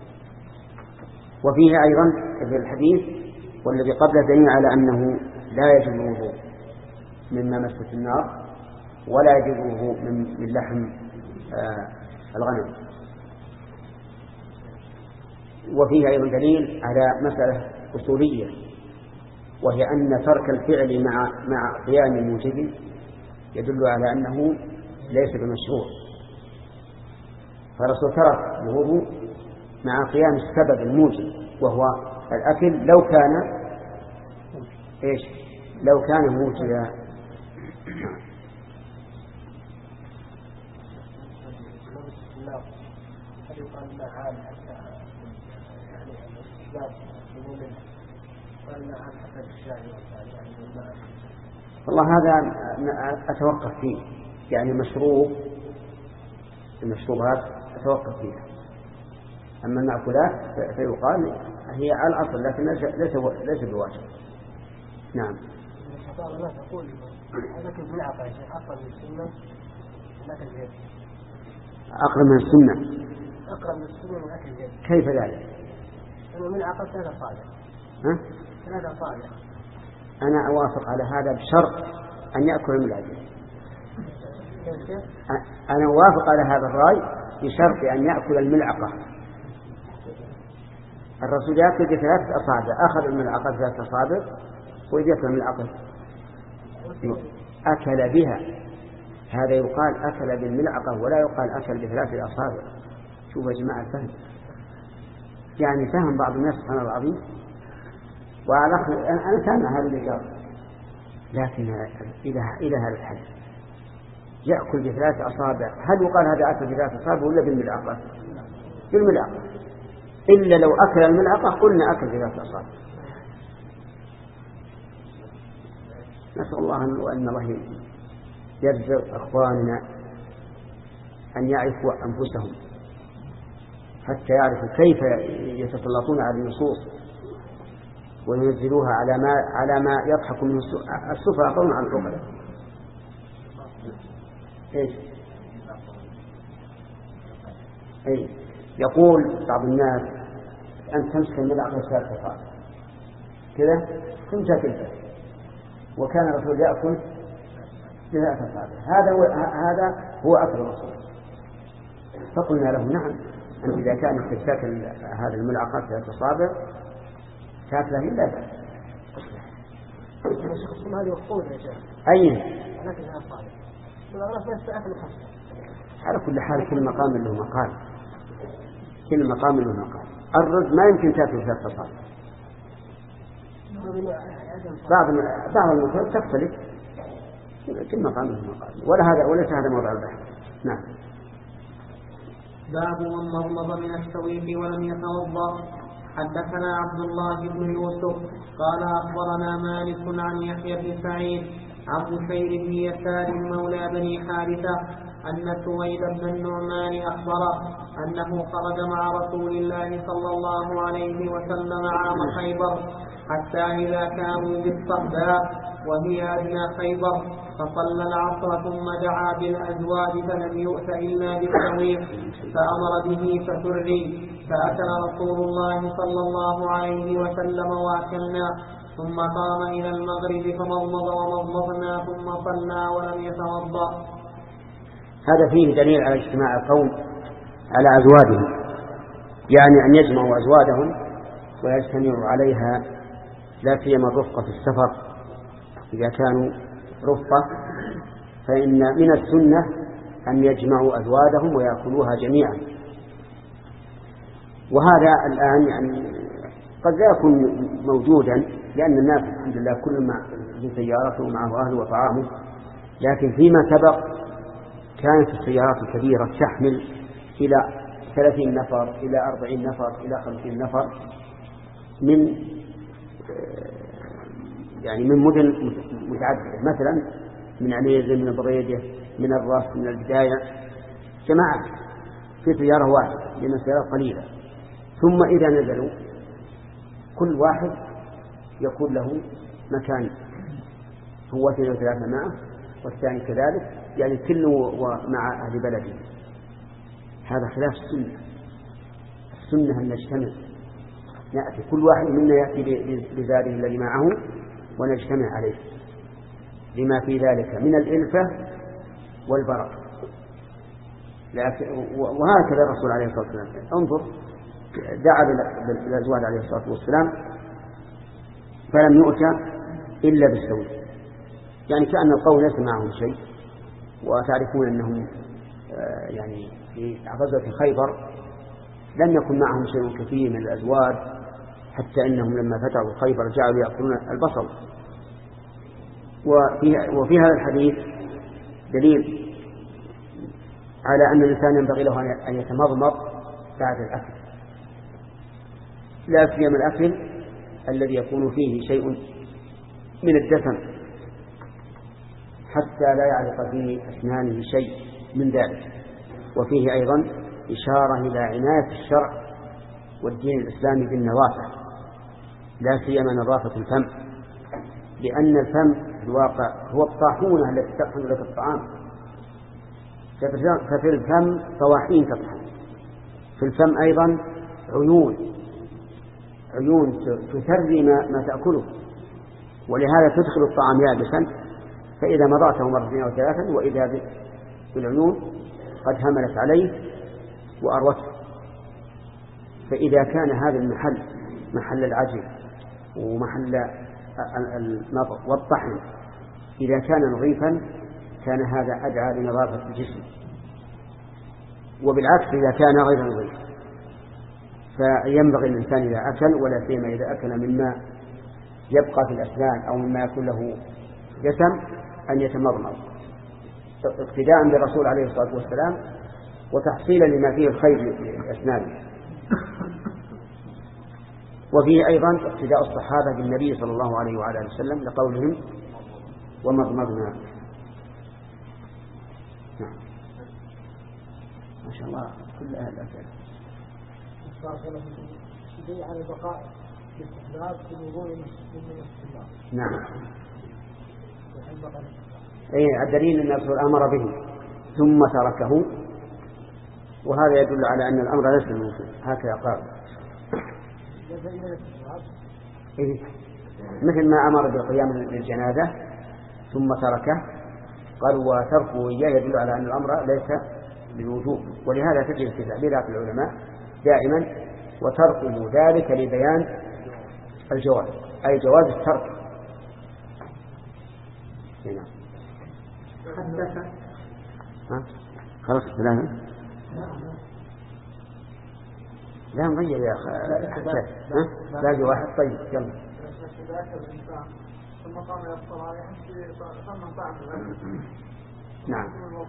وفيه أيضا في الحديث والذي قبله دليل على أنه لا يجب الوضوء مما مست النار ولا يجب الوضوء من لحم الغنم. وفيه أيضا دليل على مسألة أصولية، وهي أن ترك الفعل مع قيام موجب يدل على أنه ليس بمشروع، فالرسول ترك الوضوء مع قيام السبب الموجب وهو الأكل لو كان موجبا. والله هذا أتوقف فيه، يعني المشروبات أتوقف فيها، أما المأكولات فيقال هي على الأصل لكن ليس بواجب. نعم. تقول هذاك الملعقة يا شيخ أقرب من السنة لكن اليد. أقرب من السنة. أقرب من السنة من أكل اليد. كيف ذلك؟ الملعقة 3 أصابع. ها؟ 3 أصابع. أنا أوافق على هذا بشرط أن يأكل الملعقة. أنا أوافق على هذا الرأي بشرط أن يأكل الملعقة. الرسول يأكل ب3 أصابع، أخذ الملعقة 3 أصابع وإذا يأكل الملعقة أكل بها، هذا يقال أكل بالملعقة ولا يقال أكل ب3 أصابع. شوف يا جماعة الفهم، يعني فهم بعض الناس سبحان الله العظيم. وعلى أنا سامع هذا الإجابة، لكن إلى هذا الحد يأكل ب3 أصابع، هل يقال هذا أكل ب3 أصابع ولا بالملعقة؟ بالملعقة، إلا لو أكل الملعقة قلنا أكل ب3 أصابع. نسأل الله أن الله يرزق أخواننا أن يعرفوا أنفسهم حتى يعرفوا كيف يتسلطون على النصوص وينزلوها على ما يضحك منه السفهاء قوم عن العقلاء. يقول بعض الناس أن تمسك الملعقة 3 أصابع كذا ثم تاكلها، وكان الرسول يأكل ب3 أصابع، هذا هو أكل الرسول. فقلنا له نعم، أن إذا كانت تاكل هذه الملعقة 3 أصابع تاكلها إلا بأس. هذه وقول يا شيخ. أين؟ لكنها صالح. والأغراض ما يستأكل خمسة. على كل حال كل مقام له مقال، كل مقام له مقال. الرز ما يمكن تاكل 3 أصابع. بعض المثل تختلف، كل مقام له مقال، وليس هذا موضع البحث. نعم. باب من مضمض من الشويق ولم يتوضأ. حدثنا عبد الله بن يوسف قال أخبرنا مالك عن يحيى بن سعيد عن بشير بن يسار مولى بني حارثة أن سويد بن النعمان أخبره أنه خرج مع رسول الله صلى الله عليه وسلم عام خيبر حتى إذا كانوا بالصحباء وهي أدنى خيبر فصلى العصر ثم دعا بالأزواج فلم يؤت إلا بالشويق فأمر به فسري فأكل رسول الله صلى الله عليه وسلم وأكلنا ثم قام إلى المغرب فمضمض ومضمضنا ثم صلى ولم يتوضأ. هذا فيه دليل على اجتماع القوم على أزواجهم، يعني أن يجمعوا أزواجهم ويجتمعوا عليها، لا سيما الرفقة في السفر إذا كانوا رفقة، فإن من السنة أن يجمعوا أزواجهم ويأكلوها جميعا. وهذا الآن يعني قد لا يكون موجودا، لأن الناس الحمد لله كل ما في سيارته ومعه أهله وطعامه، لكن فيما سبق كانت السيارات الكبيرة تحمل إلى 30 نفر إلى 40 نفر إلى 50 نفر من مدن متعددة، مثلا من عنيزة، من بريدة، من الرأس، من البداية، جماعة في سيارة واحدة، لأن السيارات قليلة. ثم إذا نزلوا كل واحد يكون له مكان، هو 2 و3 معه والثاني كذلك، يعني كله مع أهل بلده. هذا خلاف السنة. السنة أن نجتمع، نأتي كل واحد منا يأتي بزاده الذي معه ونجتمع عليه، لما في ذلك من الإلفة والبركة. وهكذا الرسول عليه الصلاة والسلام، انظر، دعا بالأزواج عليه الصلاة والسلام فلم يؤتى إلا بالسوي، يعني كأن القوم ليس معهم شيء. وتعرفون أنهم يعني في غزوة خيبر لم يكن معهم شيء كثير من الأزواج، حتى إنهم لما فتحوا خيبر جعلوا يأكلون البصل. وفي هذا الحديث دليل على أن الإنسان ينبغي له أن يتمضمض بعد الأكل، لا سيما الأكل الذي يكون فيه شيء من الدسم، حتى لا يعلق في أسنانه شيء من ذلك. وفيه أيضا إشارة إلى عناية الشرع والدين الإسلامي بالنظافة، لا سيما نظافة الفم، لأن الفم في الواقع هو الطاحونة التي تطحن لك الطعام. ففي الفم طواحين تطحن، في الفم أيضا عيون تثري ما تأكله، ولهذا تدخل الطعام يابسا، فإذا مضعته 2 أو 3 وإذا بالعيون قد هملت عليه وأروته. فإذا كان هذا المحل محل العجل ومحل النظر والطحن إذا كان نظيفا كان هذا أدعى لنظافة الجسم، وبالعكس إذا كان غير نظيف فينبغي الإنسان إذا أكل، ولا سيما إذا أكل مما يبقى في الأسنان أو مما يكون له جسم، أن يتمضمض اقتداء بالرسول عليه الصلاة والسلام وتحصيلا لما فيه الخير لأسنانه. وفيه أيضا اقتداء الصحابة بالنبي صلى الله عليه وعلى وسلم لقولهم ومضمضنا. نعم. ما شاء الله كل أهل الأسئلة. على البقاء باستحباب في الوضوء من الاستحباب. نعم. أي الدليل أن الرسول أمر به ثم تركه، وهذا يدل على أن الأمر ليس بالوجوب، هكذا قال. إيه؟ مثل ما أمر بالقيام للجنازة ثم تركه، قال وتركه إياه يدل على أن الأمر ليس بالوجوب. ولهذا تجد في تعبيرات العلماء دائما وتركه ذلك لبيان الجواز، أي جواز الترك. هنا حدث خلاص لا نغير يا أخي، باقي واحد. طيب يلا. ثم قام إلى الصلاة يحس ثم طعم الأكل. نعم.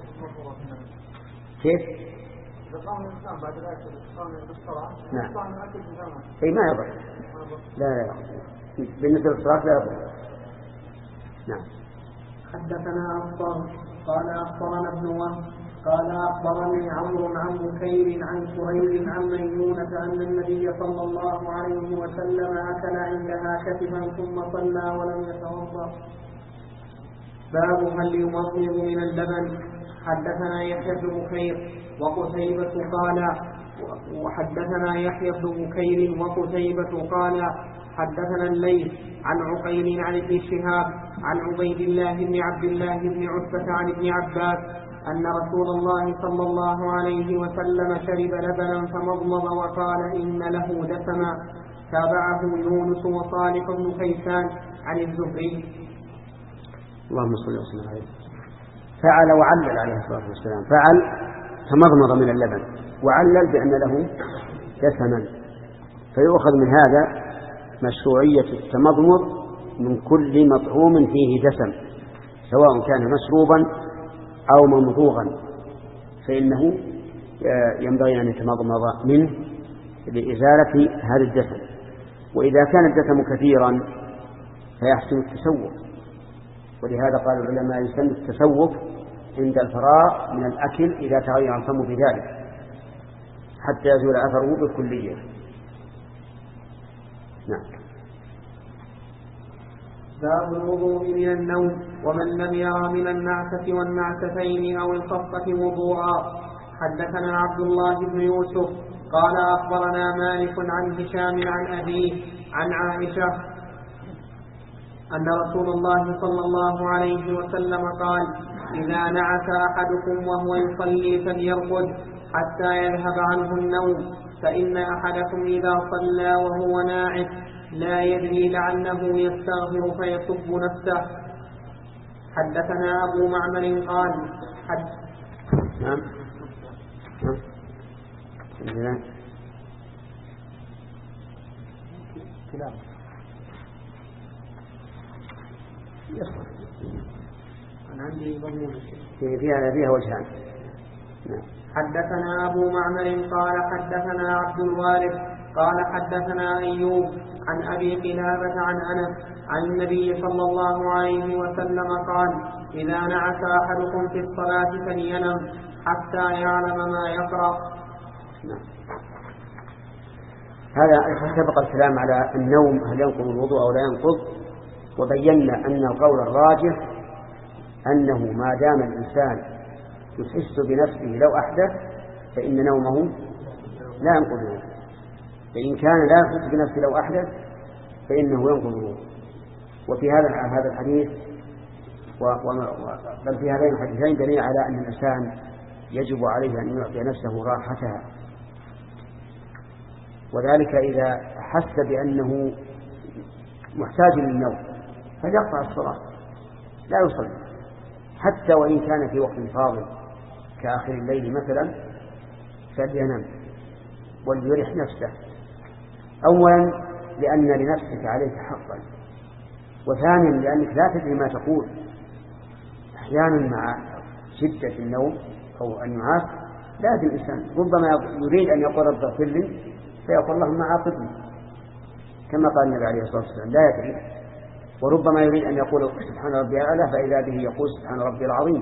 كيف؟ إذا قام الإنسان بعد الأكل قام بالصلاة نعم. طعم الأكل بجمع. أي ما يضر. لا بالنسبة للصلاة لا يضر. نعم. حدثنا أخبر قال أخبرنا ابن وهب قال أخبرني عمرو عن بكير عن سهيل عن ميمونة أن النبي صلى الله عليه وسلم أكل عندها كتفا ثم صلى ولم يتوضأ. باب هل يمضمض من اللبن. حدثنا يحيى بن بكير وقتيبة قال وحدثنا يحيى بن بكير وقتيبة قال حدثنا الليث عن عقيل عن ابن شهاب عن عبيد الله بن عبد الله بن عتبة عن ابن عباس أن رسول الله صلى الله عليه وسلم شرب لبنا فمضمض وقال إن له دسما. تابعه يونس وصالح بن كيسان عن الزهري. اللهم صل وسلم عليه. فعل وعلل عليه الصلاة والسلام. فعل تمضمض من اللبن وعلل بأن له دسما. فيؤخذ من هذا مشروعية التمضمض من كل مطعوم فيه دسم سواء كان مشروبا أو ممضوغا، فإنه ينبغي أن يتمضمض منه لإزالة هذا الدسم. وإذا كان الدسم كثيرا فيحسن التسوق، ولهذا قال العلماء يسمى التسوق عند الفراغ من الأكل إذا تغير الفم بذلك حتى يزول أثره بالكلية. نعم. باب الوضوء من النوم ومن لم يرى من النعسة والنعستين أو الخفة وضوءا. حدثنا عبد الله بن يوسف قال أخبرنا مالك عن هشام عن أبيه عن عائشة أن رسول الله صلى الله عليه وسلم قال إذا نعس أحدكم وهو يصلي فليرقد حتى يذهب عنه النوم، فإن أحدكم إذا صلى وهو ناعس لا يدري لعله يستغفر فيسب نفسه. حدثنا أبو معمر قال نعم. أنا عندي ضمون فيها وجهان. حدثنا أبو معمر قال حدثنا عبد الوارث قال حدثنا أيوب عن أبي قلابة عن أنس عن النبي صلى الله عليه وسلم قال إذا نعس أحدكم في الصلاة فلينم حتى يعلم ما يقرأ. هذا سبق الكلام على النوم هل ينقض الوضوء أو لا ينقض، وبينا أن القول الراجح أنه ما دام الإنسان يحس بنفسه لو أحدث فإن نومه لا ينقض الوضوء، فإن كان لا يحس بنفسه لو أحدث فإنه ينقض الوضوء. وفي هذا الحديث بل في هذين الحديثين دليل على أن الإنسان يجب عليه أن يعطي نفسه راحتها، وذلك إذا حس بأنه محتاج للنوم فليقطع الصلاة لا يصلي حتى وإن كان في وقت فاضل كآخر الليل مثلا، فلينام وليرح نفسه. أولا لأن لنفسك عليك حقا، وثانيا لأنك لا تدري ما تقول. أحيانا مع شدة النوم أو النعاس لازم الإنسان ربما يريد أن يقول رب اغفر لي فيقول اللهم عاقبني كما قال النبي عليه الصلاة والسلام لا يدري، وربما يريد أن يقول سبحان ربي الأعلى فإذا به يقول سبحان ربي العظيم.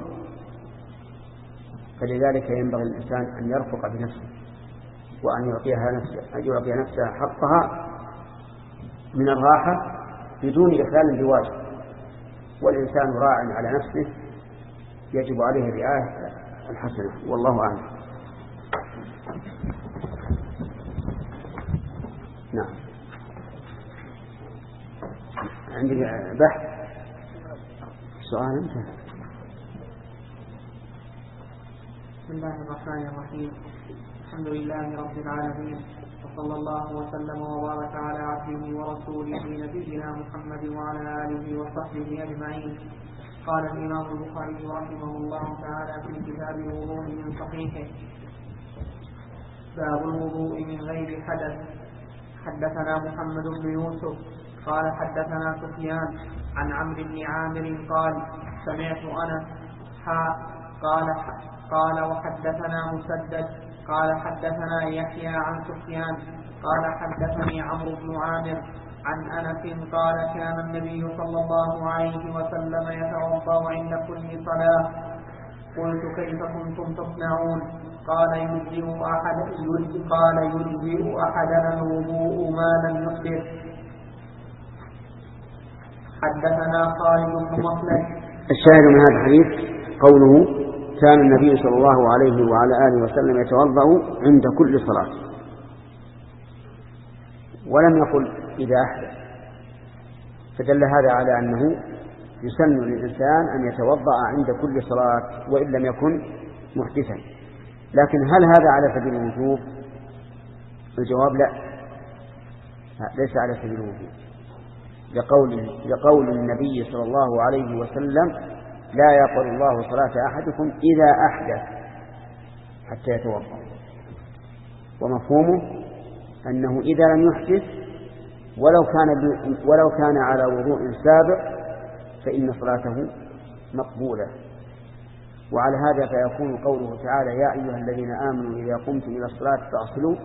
فلذلك ينبغي الإنسان أن يرفق بنفسه وأن يعطيها نفسها حقها من الراحة بدون إخلال بواجب، والإنسان راع على نفسه يجب عليه الرعاية الحسنة، والله أعلم. نعم. عندك بحث سؤال انت؟ بسم الله الرحمن الرحيم. الحمد لله رب العالمين، وصلى الله وسلم وبارك على عبده ورسوله نبينا محمد وعلى آله وصحبه أجمعين. قال الإمام البخاري رحمه الله تعالى في كتاب الوضوء من صحيحه: باب الوضوء من غير حدث. حدثنا محمد بن يوسف قال حدثنا سفيان عن عمرو بن عامر قال سمعت أنس قال وحدثنا مسدد قال حدثنا يحيى عن سفيان قال حدثني عمرو بن عامر عن أنس قال كان النبي صلى الله عليه وسلم يتوضأ عند كل صلاة. قلت كيف كنتم تصنعون؟ قال يجزئ أحدنا الوضوء ما لم يحدث. حدثنا خالد بن مخلد. الشاهد من هذا الحديث قوله كان النبي صلى الله عليه وعلى آله وسلم يتوضأ عند كل صلاة، ولم يقل إذا أحدث، فدل هذا على أنه يسن للإنسان أن يتوضأ عند كل صلاة وإن لم يكن محدثا. لكن هل هذا على سبيل الوجوب؟ الجواب لا، ليس على سبيل الوجوب، لقول النبي صلى الله عليه وسلم لا يقبل الله صلاة أحدكم إذا أحدث حتى يتوضأ، ومفهومه أنه إذا لم يحدث ولو كان على وضوء سابق فإن صلاته مقبولة. وعلى هذا فيكون قوله تعالى يا أيها الذين آمنوا إذا قمتم إلى الصلاة فاغسلوا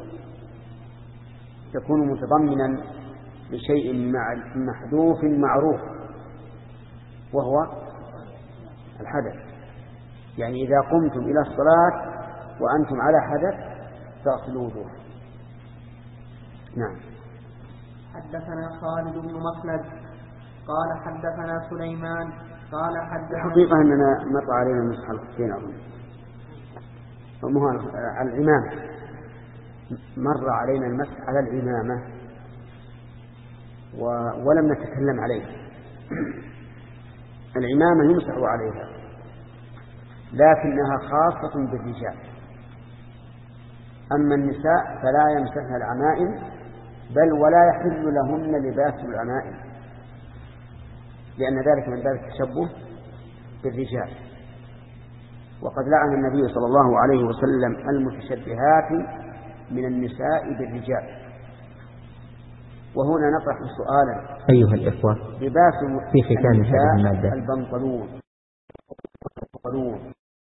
تكون متضمنا لشيء محذوف معروف وهو الحدث، يعني إذا قمتم إلى الصلاة وأنتم على حدث فاغسلوا وجوهكم. نعم. حدثنا خالد بن مخلد قال حدثنا سليمان قال حدثنا الحقيقة أننا مر علينا نصح الحسين على العمامة، مر علينا المسح على العمامة ولم نتكلم عليه. العمامة يمسح عليها لكنها خاصة بالرجال، أما النساء فلا يمسحن العمائم، بل ولا يحل لهن لباس العمائم، لأن ذلك من باب التشبه بالرجال. وقد لعن النبي صلى الله عليه وسلم المتشبهات من النساء بالرجال. وهنا نطرح سؤالا أيها الإخوة لباس في ختام هذه المادة البنطلون